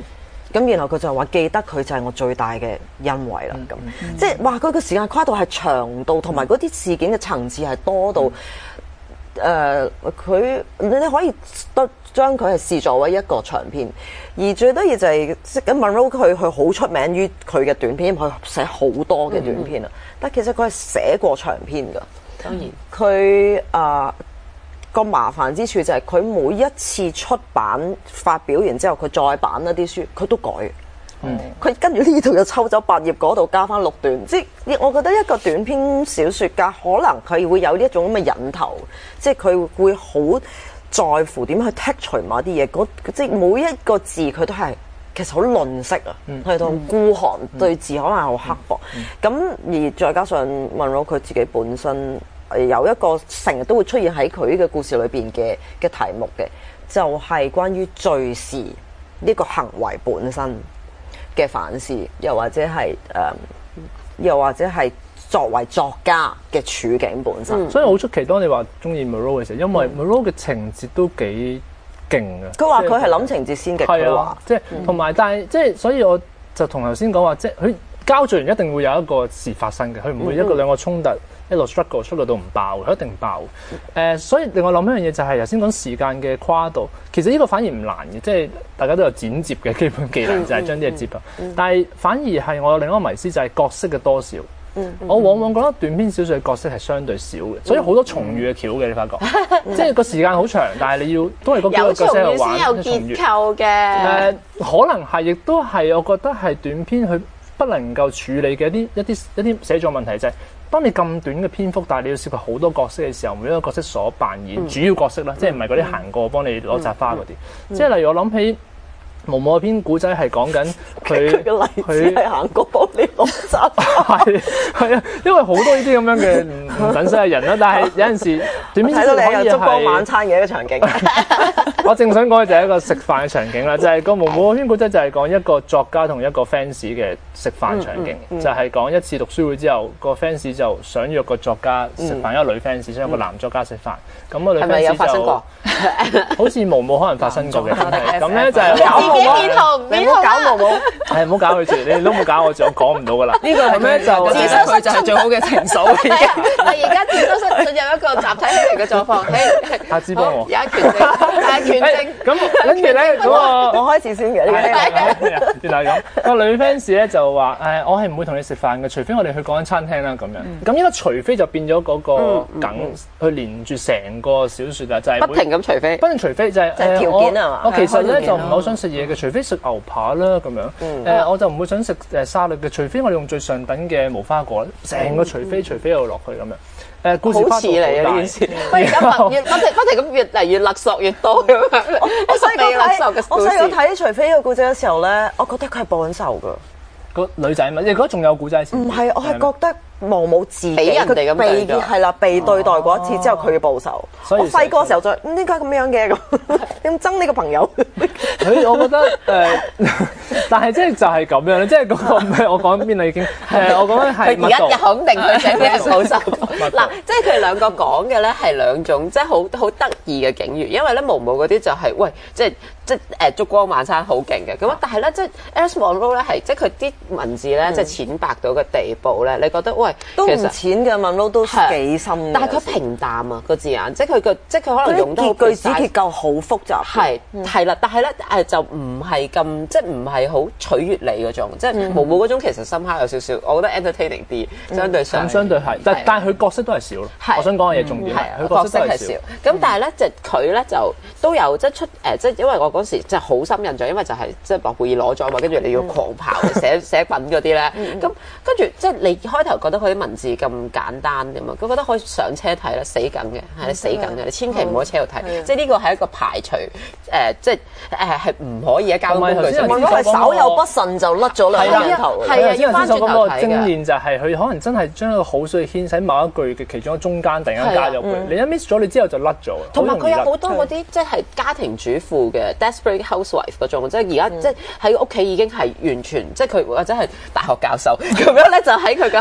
咁然後佢就話記得佢就係我最大嘅欣慰啦。咁、嗯、即係話佢個時間跨度係長到，同埋嗰啲事件嘅層次係多到。嗯誒佢、呃、你可以得將佢係視作為一個長篇，而最得意就係即係 Munro 佢佢好出名於佢嘅短篇，佢寫好多嘅短篇啊。嗯、但其實佢係寫過長篇㗎。當然，佢啊個麻煩之處就係佢每一次出版發表完之後，佢再版一啲書，佢都改。嗯，佢跟住呢度又抽走八頁，嗰度加翻六段，即係我覺得一個短篇小説家可能佢會有呢一種咁嘅引頭，即係佢會好在乎點去剔除某啲嘢，即係每一個字佢都係其實好吝嗇啊，係同、嗯、孤寒、嗯、對字可能係好刻薄，咁、嗯嗯、而再加上Munro佢自己本身有一個成日都會出現喺佢嘅故事裏邊嘅嘅題目嘅，就係、是、關於敘事呢個行為本身嘅反思，又或者係誒、呃，又或者係作為作家嘅處境本身。 嗯、所以好出奇，當你話中意 Munro 嘅時候，因為 Munro 嘅情節都幾勁嘅。 佢話佢係諗情節先嘅，佢話即係同埋，但係即係，所以我就同頭先講話，即係佢交聚完一定會有一個事發生嘅，佢唔會一個兩個衝突。一路 struggle struggle 到唔爆，佢一定爆。誒、呃，所以令我諗一樣嘢就係頭先講時間嘅跨度，其實呢個反而唔難嘅，即係大家都有剪接嘅基本技能，就係將啲嘢接合。嗯嗯、但係反而係我有另一個迷思就係角色嘅多少。嗯嗯、我往往覺得短篇小説嘅角色係相對少嘅，所以好多重遇嘅橋嘅，你發覺，嗯、即係個時間好長，但係你要都係嗰幾個角色喺度玩。 有重遇先有結構嘅。誒、 呃，可能係，亦都係，我覺得係短篇佢不能夠處理嘅一啲一啲一啲寫作問題就係、是。當你咁短嘅篇幅，但係你要涉及好多角色嘅時候，每一個角色所扮演、嗯、主要角色啦，嗯、即係唔係嗰啲行過幫你攞紮花嗰啲。嗯、即係例如我諗起毛毛嗰篇古仔係講緊佢嘅例子係行過幫你攞紮花。 係係啊，因為好多呢啲咁樣嘅唔等使嘅人啦。但係有陣時短篇小説可以係燭光晚餐嘅一個場景。 我正想講嘅就係一個食飯嘅場景啦，就係、是、個毛毛嗰篇古仔就係講一個作家同一個 fans 嘅食飯場景，嗯嗯嗯、就係講一次讀書會之後，個 fans 就想約個作家食飯，嗯、一個女 fans 想約個男作家食飯，咁、嗯、個女 fans 就發生過好似毛毛可能發生過嘅，咁咧就係搞毛毛， 你唔好搞毛毛， 係唔好搞佢住，你都冇搞我住，我講唔到噶啦。 呢個係咩就自修室就係最好嘅情愫。 我而家自修室進入一個集體起嚟嘅狀況。 阿芝幫我， 有一權證，係權證。 咁跟住咧嗰個我開始先嘅呢個。 原來咁個女 fans 咧就話誒，我係唔會同你食飯嘅，除非我哋去嗰間餐廳啦咁樣。咁呢個除非就變咗嗰個梗去連住成個小説啊，就係不停咁除非， 不停除非就係誒條件啊嘛。 我其實咧就唔係好想食嘢嘅，除非食牛扒啦咁樣。誒我就唔會想食誒沙律嘅，除非我哋用最上等嘅無花果。成個除非除非又落去咁樣。誒故事好似嚟啊呢件事，不而家不越不停不停咁越嚟越勒索越多咁樣。 我細個睇我細個睇除非呢個故仔嘅時候咧，我覺得佢係報緊仇㗎。 個女仔嘛，你覺得仲有古仔先？ 唔係，我係覺得毛毛自己俾人哋咁對待， 係啦，被對待過一次之後，佢要報仇。我細個時候就點解咁樣嘅咁？點憎呢個朋友？ 佢我覺得誒，但係即係就係咁樣咧，即係嗰個唔係我講邊啦已經。誒，我講緊係而家肯定佢寫嘅係報仇。嗱，即係佢哋兩個講嘅咧係兩種，即係好好得意嘅境遇。因為咧毛毛嗰啲就係喂，即係即係誒燭光晚餐好勁嘅咁，但係咧即係 Alice Munro 咧係即係佢啲文字咧即係淺白到嘅地步咧，你覺得喂都唔淺嘅Munro都幾深， 但係佢平淡啊個字眼，即係佢個即係佢可能用得句子結構好複雜， 係係啦，但係咧誒就唔係咁即係唔係好取悅你嗰種，即係毛毛嗰種其實深刻有少少，我覺得 entertaining 啲，相對上咁相對係，但但係佢角色都係少咯。我想講嘅嘢重點係佢角色係少， 咁但係咧即係佢咧就都有即係出誒即係因為我嗰時即係好深印象，因為就係即係諾貝爾攞咗嘛，跟住你要狂刨寫寫品嗰啲咧，咁跟住即係你開頭覺得佢啲文字咁簡單嘅嘛，佢覺得可以上車睇啦，死梗嘅係死梗嘅，你千祈唔好喺車度睇，即係呢個係一個排除誒，即係誒係唔可以喺交通工具上。 如果係稍有不慎就甩咗兩個頭。 係啊，要翻轉頭睇嘅。 嗰個精煉就係佢可能真係將一個好水牽喺某一句嘅其中一中間突然間加入佢，你一 miss 咗你之後就甩咗。 同埋佢有好多嗰啲即係家庭主婦嘅 desperate housewife 嗰種，即係而家即係喺屋企已經係完全即係佢或者係大學教授咁樣咧，就喺佢嘅學院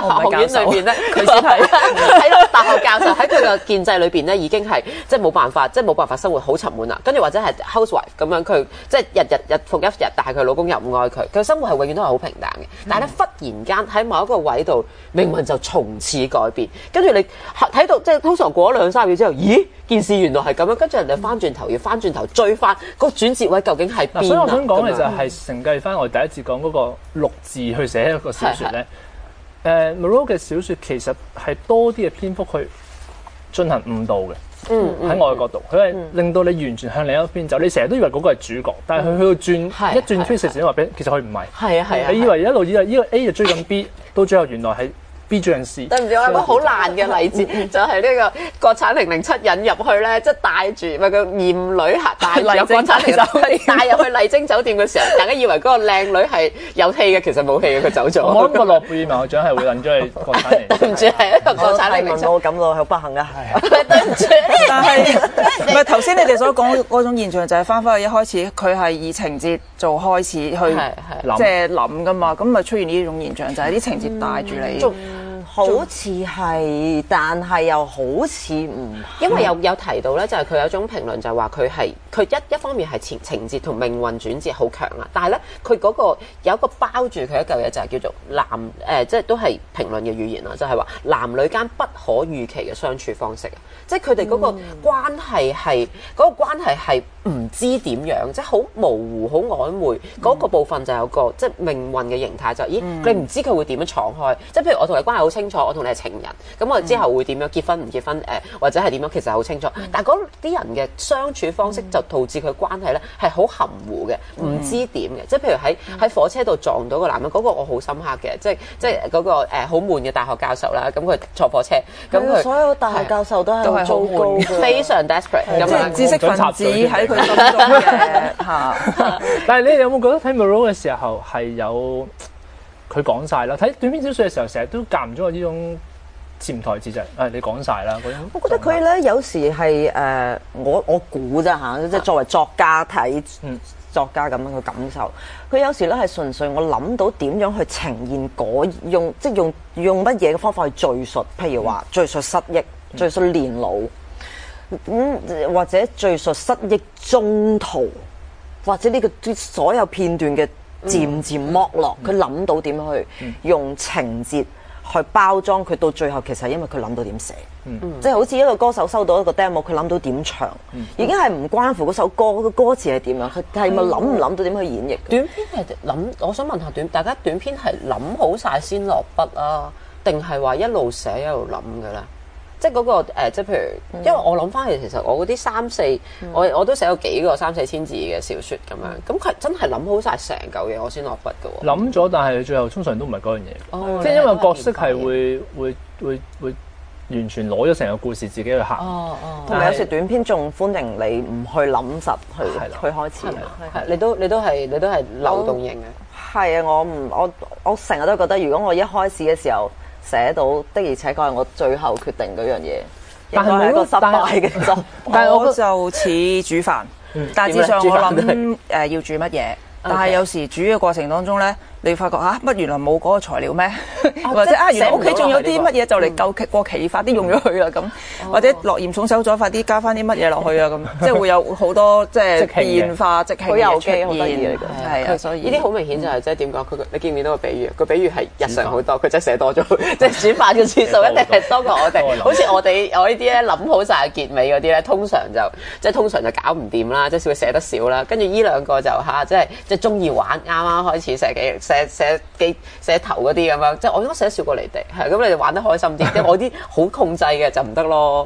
裏邊咧， 佢先係喺個大學教授喺佢嘅建制裏邊咧，已經係即係冇辦法，即係冇辦法生活好沉悶啦。跟住或者係 housewife 咁樣，佢即係日日日復一日，但係佢老公又唔愛佢，佢生活係永遠都係好平淡嘅。但係咧，忽然間喺某一個位度，命運就從此改變。跟住你睇到即係通常過咗兩三個月之後，咦？件事原來係咁樣，跟住人哋翻轉頭要翻轉頭追翻個轉折位究竟係邊啊？ 所以我想講嘅就係承繼翻我哋第一節講嗰個六字去寫一個小説咧。誒 Moreau 嘅小説其實係多啲嘅篇幅去進行誤導嘅。嗯，喺我嘅角度，佢係令到你完全向另一邊走。你成日都以為嗰個係主角，但係佢去到轉一轉 twist 時話俾，其實佢唔係。係啊係啊。你以為一路以為呢個 A 就追緊 B， 到最後原來係 B 追緊 C。 對唔住，我有個好爛嘅例子，就係呢個國產零零七引入去咧，即係帶住咪個驗女客帶入國產零零七帶入去麗晶酒店嘅時候，大家以為嗰個靚女係有戲嘅，其實冇戲嘅，佢走咗。 我諗個諾貝爾文學獎係會揾咗去國產零零七。 對唔住，係一個國產零零七。 我感到好不幸啊！ 對唔住， 但係唔係頭先你哋所講嗰種現象，就係翻返去一開始佢係以情節做開始去即係諗噶嘛，咁咪出現呢種現象，就係啲情節帶住你。 好似係，但係又好似唔， 因為有有提到咧，就係佢有一種評論就係話佢係佢一一方面係情情節同命運轉折好強啦，但係咧佢嗰個有一個包住佢一嚿嘢就係叫做男誒、呃，即係都係評論嘅語言啦，就係、是、話男女間不可預期嘅相處方式啊，即係佢哋嗰個關係係嗰、嗯、個關係係唔知點樣，即係好模糊、好曖昧嗰、嗯、個部分就有個即係命運嘅形態，就咦、嗯、你唔知佢會點樣闖開，即係譬如我同你關係好清楚，我同你係情人，咁我哋之後會點樣結婚唔結婚誒、呃，或者係點樣，其實好清楚。嗯、但係嗰啲人嘅相處方式就導致佢關係咧係好含糊嘅，唔、嗯、知點嘅。即係譬如喺喺火車度撞到個男人，嗰、嗰個我好深刻嘅，即係即係嗰個誒好悶嘅大學教授啦。咁佢坐火車，咁佢所有大學教授都係好糟糕嘅， 非常 desperate 咁樣知識分子喺佢心中嘅嚇。 但係你哋有冇覺得睇 Moreau 嘅時候係有？佢講晒啦，睇短篇小説嘅時候，成日都間唔中有呢種潛台詞就係、是，誒、哎、你講晒啦嗰種。我覺得佢咧有時係誒、呃，我我估啫嚇，即係作為作家睇、嗯、作家咁樣嘅感受。佢有時咧係純粹我諗到點樣去呈現嗰用，即係用用乜嘢嘅方法去敘述，譬如話敘述失憶、敘述年老，咁、嗯、或者敘述失憶中途，或者呢個所有片段嘅。漸漸剝落，佢諗到點樣去用情節去包裝佢，到最後其實係因為佢諗到點寫，嗯、即係好似一個歌手收到一個 demo， 佢諗到點唱，嗯、已經係唔關乎嗰首歌個歌詞係點樣，佢係咪諗唔諗到點去演繹？ 短篇係諗，我想問下短，大家短篇係諗好晒先落筆啊，定係話一路寫一路諗嘅咧？即係嗰、那個、呃、即係譬如，因為我諗翻起其實我嗰啲三四，嗯、我我都寫過幾個三四千字嘅小説咁樣，咁佢真係諗好晒成嚿嘢，我先落筆嘅喎。諗咗，但係最後通常都唔係嗰樣嘢。哦，即係因為角色係會會會會完全攞咗成個故事自己去行。 哦哦。同埋有時短篇仲歡迎你唔去諗實去去開始。 係你都你都係你都係流動型嘅。 係啊，我唔我我成日都覺得，如果我一開始嘅時候寫到的，而且確係我最後決定嗰樣嘢，應該係一個失敗嘅作。 但係我就似煮飯，嗯、大致上我諗誒、呃、要煮乜嘢，但係有時煮嘅過程當中咧。你發覺嚇乜原來冇嗰個材料咩？啊、或者啊原來屋企仲有啲乜嘢就嚟夠期過期，快啲用咗佢啦咁。嗯、或者落鹽重手咗，快啲加翻啲乜嘢落去啊咁。即係會有好多即係變化，即係好有機好得意嚟嘅。係啊，所以呢啲好明顯就係即係點講？佢你見唔見到個比喻？個比喻係日常好多，佢真係寫多咗，即係煮飯嘅次數一定係多過我哋。好似我哋我呢啲咧諗好晒結尾嗰啲咧，通常就即係通常就搞唔掂啦，即係會寫得少啦。跟住呢兩個就嚇，即係即係中意玩，啱啱開始寫幾。寫寫記寫頭嗰啲咁樣，即係我應該寫少過你哋，係咁你哋玩得開心啲，即係我啲好控制嘅就唔得咯。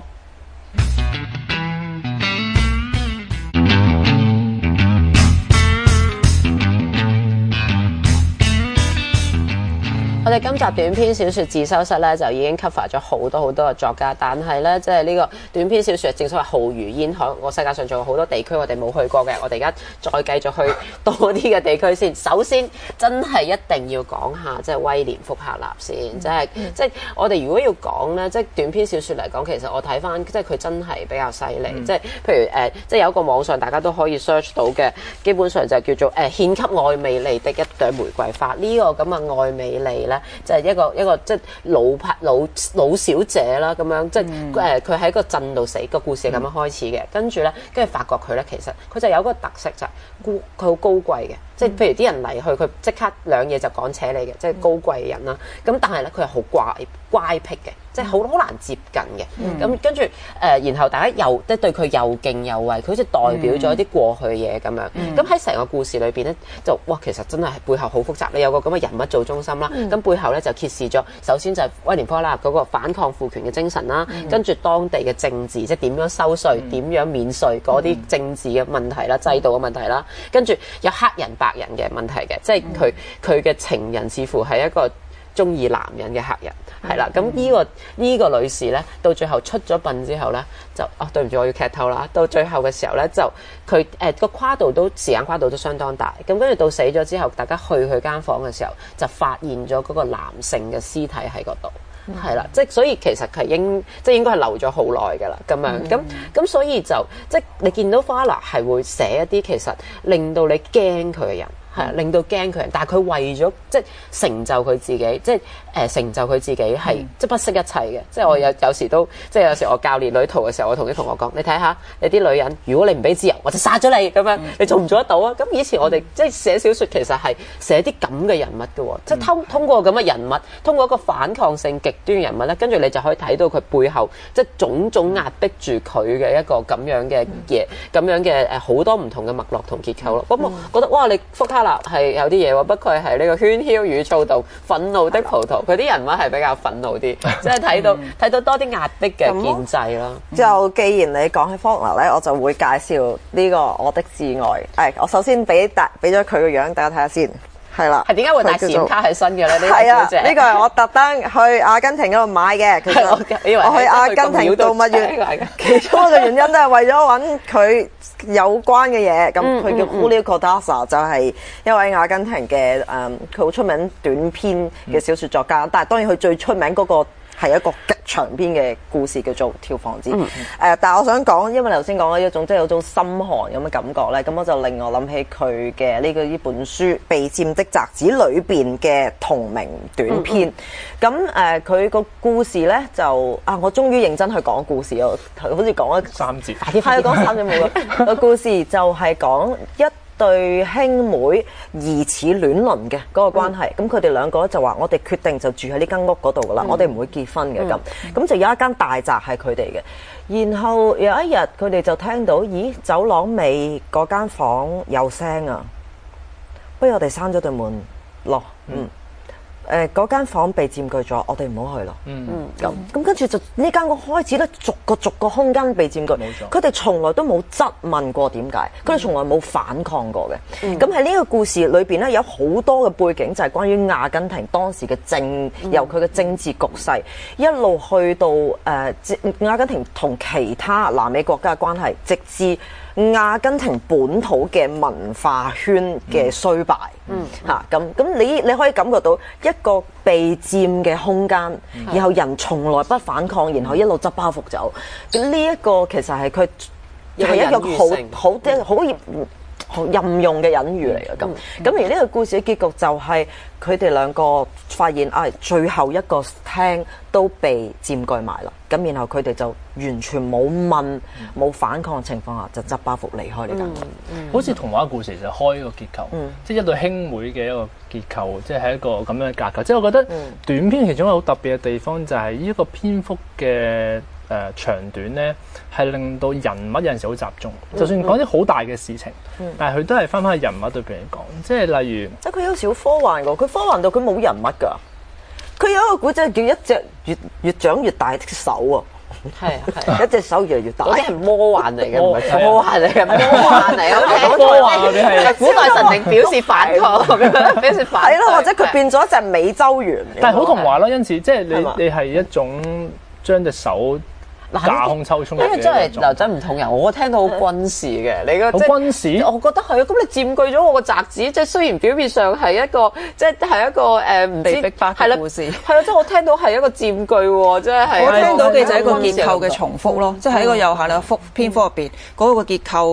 我哋今集短篇小説自修室咧就已經 cover 咗好多好多嘅作家，但係咧即係呢個短篇小説正所謂浩如煙海，我世界上仲有好多地區我哋冇去過嘅，我哋而家再繼續去多啲嘅地區先。首先真係一定要講下即係威廉福克納先，即係即係我哋如果要講咧，即係短篇小説嚟講，其實我睇翻即係佢真係比較犀利，嗯、即係譬如誒、呃，即係有一個網上大家都可以 search 到嘅，基本上就叫做誒獻給愛美麗的一朵玫瑰花呢、這個咁嘅愛美麗咧。 就係一個一個即係老派老老小姐啦咁樣，即係誒佢喺個鎮度死，個故事係咁樣開始嘅。跟住咧，跟住發覺佢咧其實佢就有個特色就係高，佢好高貴嘅。即係譬如啲人嚟去，佢即刻兩嘢就趕扯你嘅，即係高貴嘅人啦。咁但係咧，佢係好乖乖僻嘅，即係好好難接近嘅。咁、嗯、跟住誒、呃，然後大家又即係對佢又敬又畏，佢好似代表咗一啲過去嘅嘢咁樣。咁喺成個故事裏邊咧，就哇其實真係背後好複雜。你有個咁嘅人物做中心啦，咁、嗯、背後咧就揭示咗，首先就係威廉科拉嗰個反抗父權嘅精神啦，嗯、跟住當地嘅政治，即係點樣收稅、點、嗯、樣免稅嗰啲政治嘅問題啦、制度嘅問題啦，跟住有黑人白人嘅問題嘅，即係佢佢嘅情人似乎係一個中意男人嘅黑人，係啦。咁呢、這個呢、這個女士咧，到最後出咗殯之後咧，就啊對唔住，我要劇透啦。到最後嘅時候咧，就佢誒個跨度都時間跨度都相當大。咁跟住到死咗之後，大家去佢間房嘅時候，就發現咗嗰個男性嘅屍體喺嗰度。係啦、嗯，即係所以其實係應即係應該係留咗好耐㗎啦，咁樣咁咁，所以就即係你見到花娜係會寫一啲其實令到你驚佢嘅人。係令到驚佢人，但係佢為咗即係成就佢自己，即係誒、呃、成就佢自己係、嗯、即係不惜一切嘅。即係我有有時都即係有時我教練女徒嘅時候，我同啲同學講：你睇下你啲女人，如果你唔俾自由，我就殺咗你咁樣，你做唔做得到啊？咁以前我哋即係寫小説，其實係寫啲咁嘅人物嘅喎，即係通通過咁嘅人物，通過一個反抗性極端嘅人物咧，跟住你就可以睇到佢背後即係種種壓迫住佢嘅一個咁樣嘅嘢，咁樣嘅誒好多唔同嘅脈絡同結構咯。咁我覺得哇，你福卡納係有啲嘢喎，不過係呢個喧囂與躁動、憤怒的葡萄，佢啲人物係比較憤怒啲，即係睇到睇到多啲壓迫嘅建制咯。 就既然你講起福卡納咧，我就會介紹呢個我的摯愛。誒，我首先俾大俾咗佢個樣，大家睇下先。係啦， 係點解會帶閃卡喺身嘅咧？呢係啊，呢個係我特登去阿根廷嗰度買嘅。其實我去阿根廷動物園，其中一個原因都係為咗揾佢有關嘅嘢。咁佢叫 Julio Cortázar，就係一位阿根廷嘅誒，佢好出名短篇嘅小説作家。但係當然佢最出名嗰個係一個極長篇嘅故事，叫做《跳房子》。誒、嗯呃，但係我想講，因為你頭先講嘅一種即係有種心寒咁嘅感覺咧，咁我就令我諗起佢嘅呢個呢本書《被佔的宅子》裏邊嘅同名短篇。咁誒、嗯，佢個、呃、故事咧就啊，我終於認真去講故事咯，好似講咗三節， 係講三節冇啦。個故事就係講一對兄妹疑似戀倫嘅嗰個關係，咁佢哋兩個就話：我哋決定就住喺呢間屋嗰度噶啦，嗯、我哋唔會結婚嘅咁。咁、嗯、就有一間大宅係佢哋嘅。然後有一日佢哋就聽到，咦，走廊尾嗰間房有聲啊！不如我哋閂咗對門咯。嗯。誒嗰間房被佔據咗，我哋唔好去咯。嗯嗯，咁咁跟住就呢間屋開始咧，逐個逐個空間被佔據。冇錯，佢哋從來都冇質問過點解，佢哋從來冇反抗過嘅。咁喺呢個故事裏邊咧，有好多嘅背景就係關於阿根廷當時嘅政，由佢嘅政治局勢一路去到誒、呃、阿根廷同其他南美國家嘅關係，直至阿根廷本土嘅文化圈嘅衰敗。嗯，嚇咁咁，你你可以感覺到一個被佔嘅空間，嗯、然後人從來不反抗，然後一路執包袱走。咁呢一個其實係佢係一個好好即係好好任用嘅隱喻嚟嘅。咁咁、嗯、而呢個故事嘅結局就係佢哋兩個發現啊，最後一個廳都被佔據埋啦。咁然後佢哋就完全冇問冇、嗯、反抗嘅情況下，就執包袱離開呢間屋。 嗯嗯、好似童話故事就開一個結構，嗯、即係一對兄妹嘅一個結構，即係一個咁樣嘅格局。即係我覺得短篇其中一個好特別嘅地方就係呢一個篇幅嘅誒長短咧，係令到人物有陣時好集中。嗯、就算講啲好大嘅事情，嗯、但係佢都係翻返去人物對邊嚟講。即係例如， 即係佢有少科幻㗎，佢科幻到佢冇人物㗎。佢有一個古仔叫一隻越越長越大的手啊，係係一隻手越嚟越大，嗰啲係魔幻嚟嘅，唔係科幻嚟嘅，魔幻嚟嘅， 科幻嗰啲係古代神靈表示反抗，表示反抗， 係咯，或者佢變咗一隻美洲猿， 但係好童話咯，因此即係你你係一種將隻手架空抽衝， 因為真係嗱真唔同人，我聽到好軍事嘅，你個好軍事， 我覺得係啊。咁你佔據咗我個宅子，即係雖然表面上係一個，即係係一個誒唔知被逼迫嘅故事， 係啊，即係我聽到係一個佔據喎，即係我聽到嘅就係一個結構嘅重複咯，即係喺一個有限嘅幅篇幅入邊嗰個結構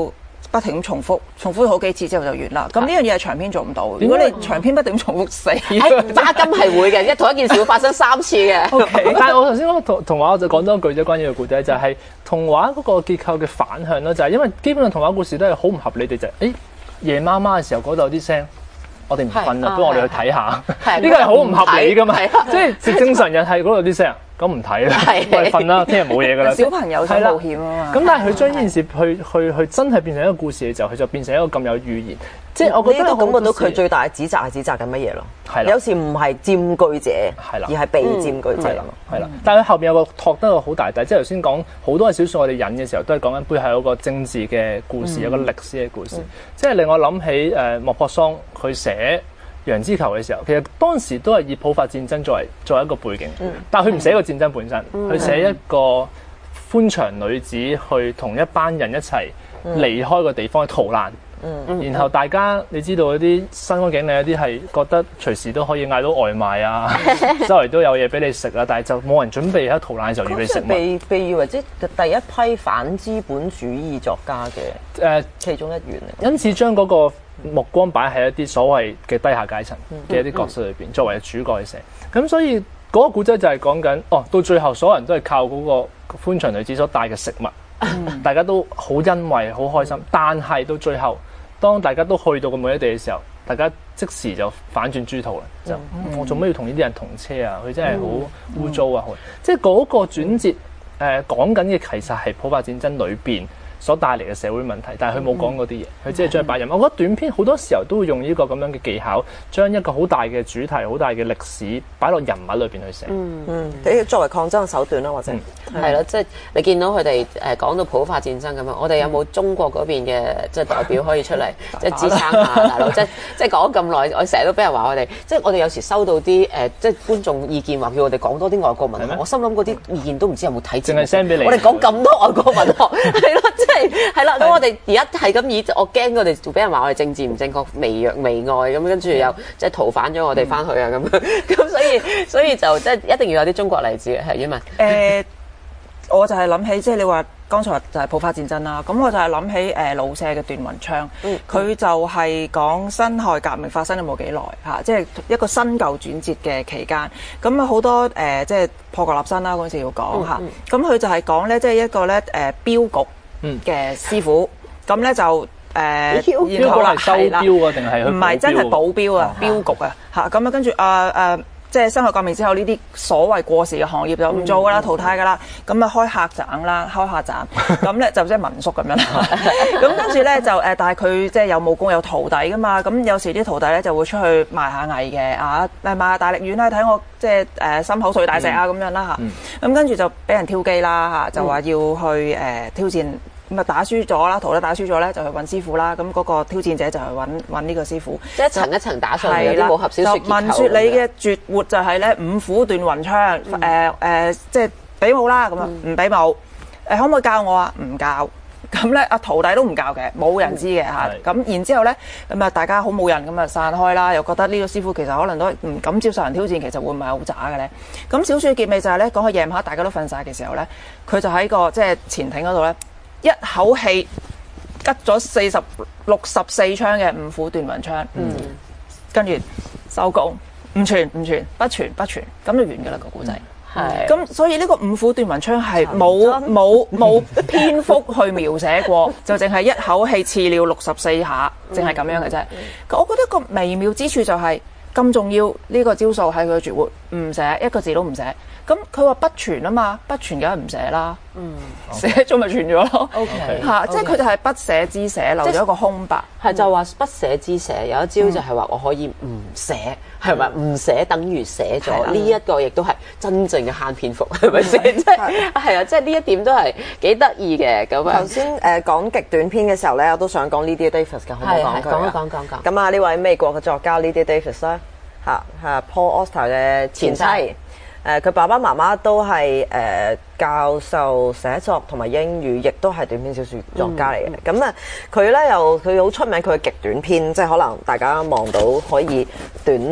不停咁重複，重複好幾次之後就完啦。咁呢樣嘢係長篇做唔到。如果你長篇不停重複死， 揸金係會嘅，一同一件事會發生三次嘅。 Okay. 但係我頭先講童童話，我就講多一句啫，關於個故仔就係、是、童話嗰個結構嘅反向咯，就係、是、因為基本上童話故事都係好唔合理地就係、是，誒夜媽媽嘅時候嗰度有啲聲。我哋唔瞓啦，不如我哋去睇下。呢個係好唔合理噶嘛，即係正常人係嗰度啲聲，咁唔睇啦，我哋瞓啦，聽日冇嘢噶啦。 小朋友想冒險啊嘛。 咁但係佢將呢件事去去去真係變成一個故事嘅時候，佢就變成一個咁有寓言。即係我覺得呢個感覺到佢最大嘅指責係指責緊乜嘢咯？ 係啦， 有時唔係佔據者， 係啦， 而係被佔據者咯。 係啦，但係佢後邊有個托得個好大底，即係頭先講好多嘅小說，我哋引嘅時候都係講緊背後有個政治嘅故事，有個歷史嘅故事，即係令我諗起誒莫泊桑佢寫羊脂球嘅時候，其實當時都係以普法戰爭作為作為一個背景，嗯、但係佢唔寫個戰爭本身，佢、嗯、寫一個寬長女子去同一班人一齊離開個地方去逃難，嗯、然後大家你知道嗰啲新安境裏有啲係覺得隨時都可以嗌到外賣啊，周圍都有嘢俾你食啊，但係就冇人準備喺逃難嘅時候預備食物。 被被譽為即係第一批反資本主義作家嘅誒其中一員嚟， 因此將嗰、嗰個目光擺喺一啲所謂嘅低下階層嘅一啲角色裏邊，嗯嗯、作為主角去寫。咁所以嗰個古仔就係講緊，哦，到最後所有人都係靠嗰個寬長女子所帶嘅食物，嗯、大家都好欣慰、好開心。但係到最後，當大家都去到個目的地嘅時候，大家即時就反轉豬肚啦。就、嗯、我做咩要同呢啲人同車啊？佢真係好污糟啊！嗯、即係嗰個轉折，誒、呃、講緊嘅其實係普法戰爭裏邊所帶嚟嘅社會問題，但係佢冇講嗰啲嘢，佢、嗯、只係將佢擺入。我覺得短篇好多時候都會用呢個咁樣嘅技巧，將一個好大嘅主題、好大嘅歷史擺落人物裏邊去寫。 嗯嗯，你作為抗爭嘅手段啦，或者係咯，即係你見到佢哋誒講到普法戰爭咁樣，我哋有冇中國嗰邊嘅即係代表可以出嚟即係支撐下大佬？即係即係講咁耐，我成日都俾人話我哋，即係我哋有時收到啲誒即係觀眾意見話叫我哋講多啲外國文學，嗎我心諗嗰啲意見都唔知有冇睇。 淨係 send 俾你。 我哋講咁多外國文學，係咯，即係係啦。咁我哋而家係咁以，我驚我哋就俾人話我哋政治唔正確、微弱、微愛咁，跟住又即係逃犯咗我哋翻去啊咁樣。咁所以所以就即係一定要有啲中國例子嘅，係因為誒，我就係諗起即係你話剛才就係普法戰爭啦。咁我就係諗起誒老舍嘅段雲窗，佢、嗯、就係講辛亥革命發生咗冇幾耐嚇，即係一個新舊轉折嘅期間。咁啊好多誒、呃、即係破舊立新啦嗰陣時要講嚇。咁佢、嗯嗯、就係講咧，即係一個咧誒標局嘅師傅，咁咧、嗯、就誒， 標局係收標啊，定係唔係真係保鏢啊？標局啊，嚇咁啊，跟住啊誒，即係辛亥革命之後呢啲所謂過時嘅行業就唔做噶啦，淘汰噶啦，咁啊開客棧啦，開客棧，咁咧就即係民宿咁樣啦。咁跟住咧就誒，但係佢即係有武功有徒弟噶嘛，咁有時啲徒弟咧就會出去賣下藝嘅啊，誒賣下大力丸啊，睇我即係誒心口碎大石啊咁樣啦嚇。咁跟住就俾人挑機啦嚇，就話要去誒挑戰。咁啊打輸咗啦，徒弟打輸咗咧，就去揾師傅啦。咁嗰個挑戰者就去揾揾呢個師傅， 即係一層一層打上去，有啲武俠小説結構。 就聞説你嘅絕活就係咧五虎斷雲槍，誒誒，即係比武啦。咁啊唔比武，誒可唔可以教我啊？唔教。咁咧，阿徒弟都唔教嘅，冇人知嘅嚇。咁然之後咧，咁啊大家好冇癮咁啊散開啦。又覺得呢個師傅其實可能都唔敢接受人挑戰，其實會唔係好渣嘅咧？咁小説結尾就係咧，講佢夜晚黑大家都瞓晒嘅時候咧，佢就喺個即係前艇嗰度咧。一口氣吉咗四十六十四槍嘅五虎斷雲槍，嗯，跟住收工，唔傳唔傳，不傳不傳，咁就完㗎啦個故仔。係，咁所以呢個五虎斷雲槍係冇冇冇篇幅去描寫過，就淨係一口氣刺了六十四下，淨係咁樣嘅啫。我覺得個微妙之處就係咁重要呢個招數係佢嘅絕活，唔寫一個字都唔寫。咁佢話不傳啊嘛，不傳梗係唔寫啦，嗯，寫咗咪傳咗咯。O K 嚇，即係佢哋係不寫之寫，留咗一個空白。 係就話不寫之寫，有一招就係話我可以唔寫，係咪？唔寫等於寫咗，呢一個亦都係真正嘅慳篇幅，係咪先？即係係啊，即係呢一點都係幾得意嘅咁啊。 頭先誒講極短篇嘅時候咧，我都想講 Lydia Davis 嘅，可唔可以講佢啊？ 講講講講。 咁啊，呢位美國嘅作家 Lydia Davis 啦，嚇嚇 Paul Auster 嘅前妻。誒佢、呃、爸爸媽媽都係誒、呃、教授寫作同埋英語，亦都係短篇小説作家嚟嘅。咁啊、嗯，佢咧又佢好出名，佢嘅極短篇，即係可能大家望到可以短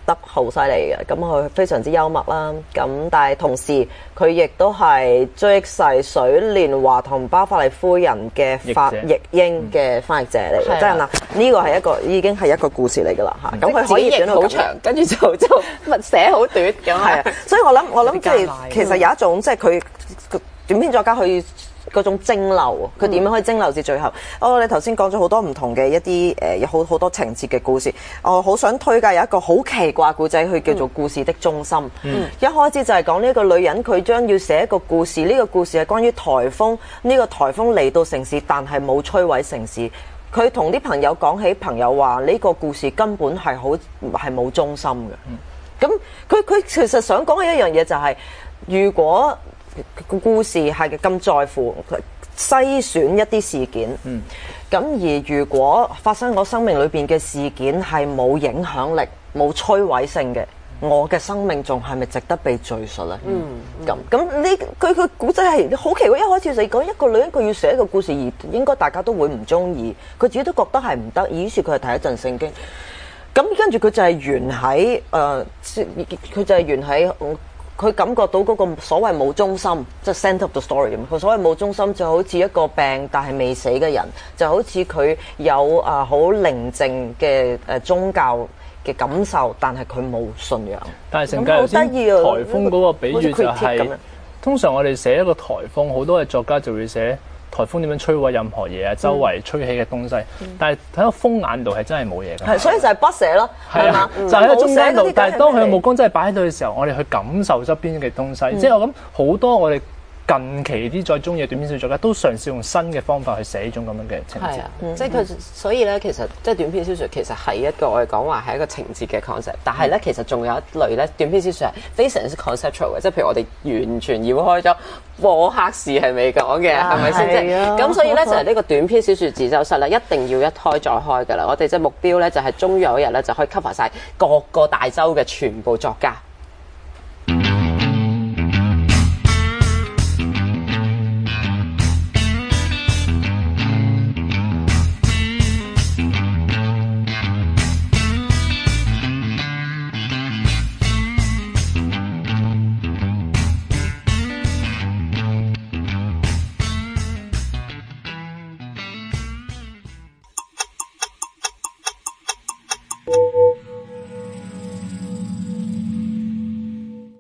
得好犀利嘅，咁佢非常之幽默啦。咁但係同時佢亦都係追憶逝水年華同包法利夫人嘅翻譯英嘅翻譯者嚟嘅，即係嗱呢個係一個已經係一個故事嚟㗎啦嚇。咁佢可以轉到好長， 跟住就就乜寫好短咁係啊。所以我諗我諗即係其實有一種即係佢短篇作家去。嗰種蒸餾，佢點樣可以蒸餾至最後？哦，你頭先講咗好多唔同嘅一啲誒，有好好多情節嘅故事。我好想推介有一個好奇怪故仔，佢叫做《故事的中心》。嗯，一開始就係講呢一個女人，佢將要寫一個故事，呢、這個故事係關於颱風。呢、這個颱風嚟到城市，但係冇摧毀城市。佢同啲朋友講起，朋友話呢、這個故事根本係好係冇中心嘅。咁佢佢其實想講嘅一樣嘢就係、是，如果個故事係咁在乎篩選一啲事件，咁、嗯、而如果發生我生命裏邊嘅事件係冇影響力、冇摧毀性嘅，我嘅生命仲係咪值得被敘述咧？咁咁呢？佢佢古仔係好奇怪，一開始就講一個女人佢要寫一個故事，而應該大家都會唔中意，佢自己都覺得係唔得，於是佢係睇一陣聖經。咁跟住佢就係懸喺誒，佢就係懸喺。佢感覺到嗰個所謂冇中心，即係 center of the story 咁。佢所謂冇中心就好似一個病但係未死嘅人，就好似佢有啊好寧靜嘅誒宗教嘅感受，但係佢冇信仰。 但係成家頭先颱風嗰個比喻就係、是，通常我哋寫一個颱風，好多嘅作家就會寫颱風點樣摧毀任何嘢啊，周圍吹起嘅東西。嗯、但係睇個風眼度係真係冇嘢㗎。係， 所以就係不寫咯，係嘛？ 就喺、是、中間度。但係當佢嘅目光真係擺喺度嘅時候，我哋去感受側邊嘅東西。嗯、即係我諗好多我哋近期啲再中意嘅短篇小說家都嘗試用新嘅方法去寫呢種咁樣嘅情節。 係啊，嗯、即係佢所以咧，其實即係短篇小說其實係一個我哋講話係一個情節嘅 concept，但係咧其實仲有一類咧短篇小說係非常之 conceptual 嘅，即係譬如我哋完全繞開咗霍克士係未講嘅，係咪先？即係咁，所以咧就係呢個短篇小說自修室咧，一定要一開再開㗎啦。我哋即係目標咧就係終有一日咧就可以 cover 晒各個大洲嘅全部作家。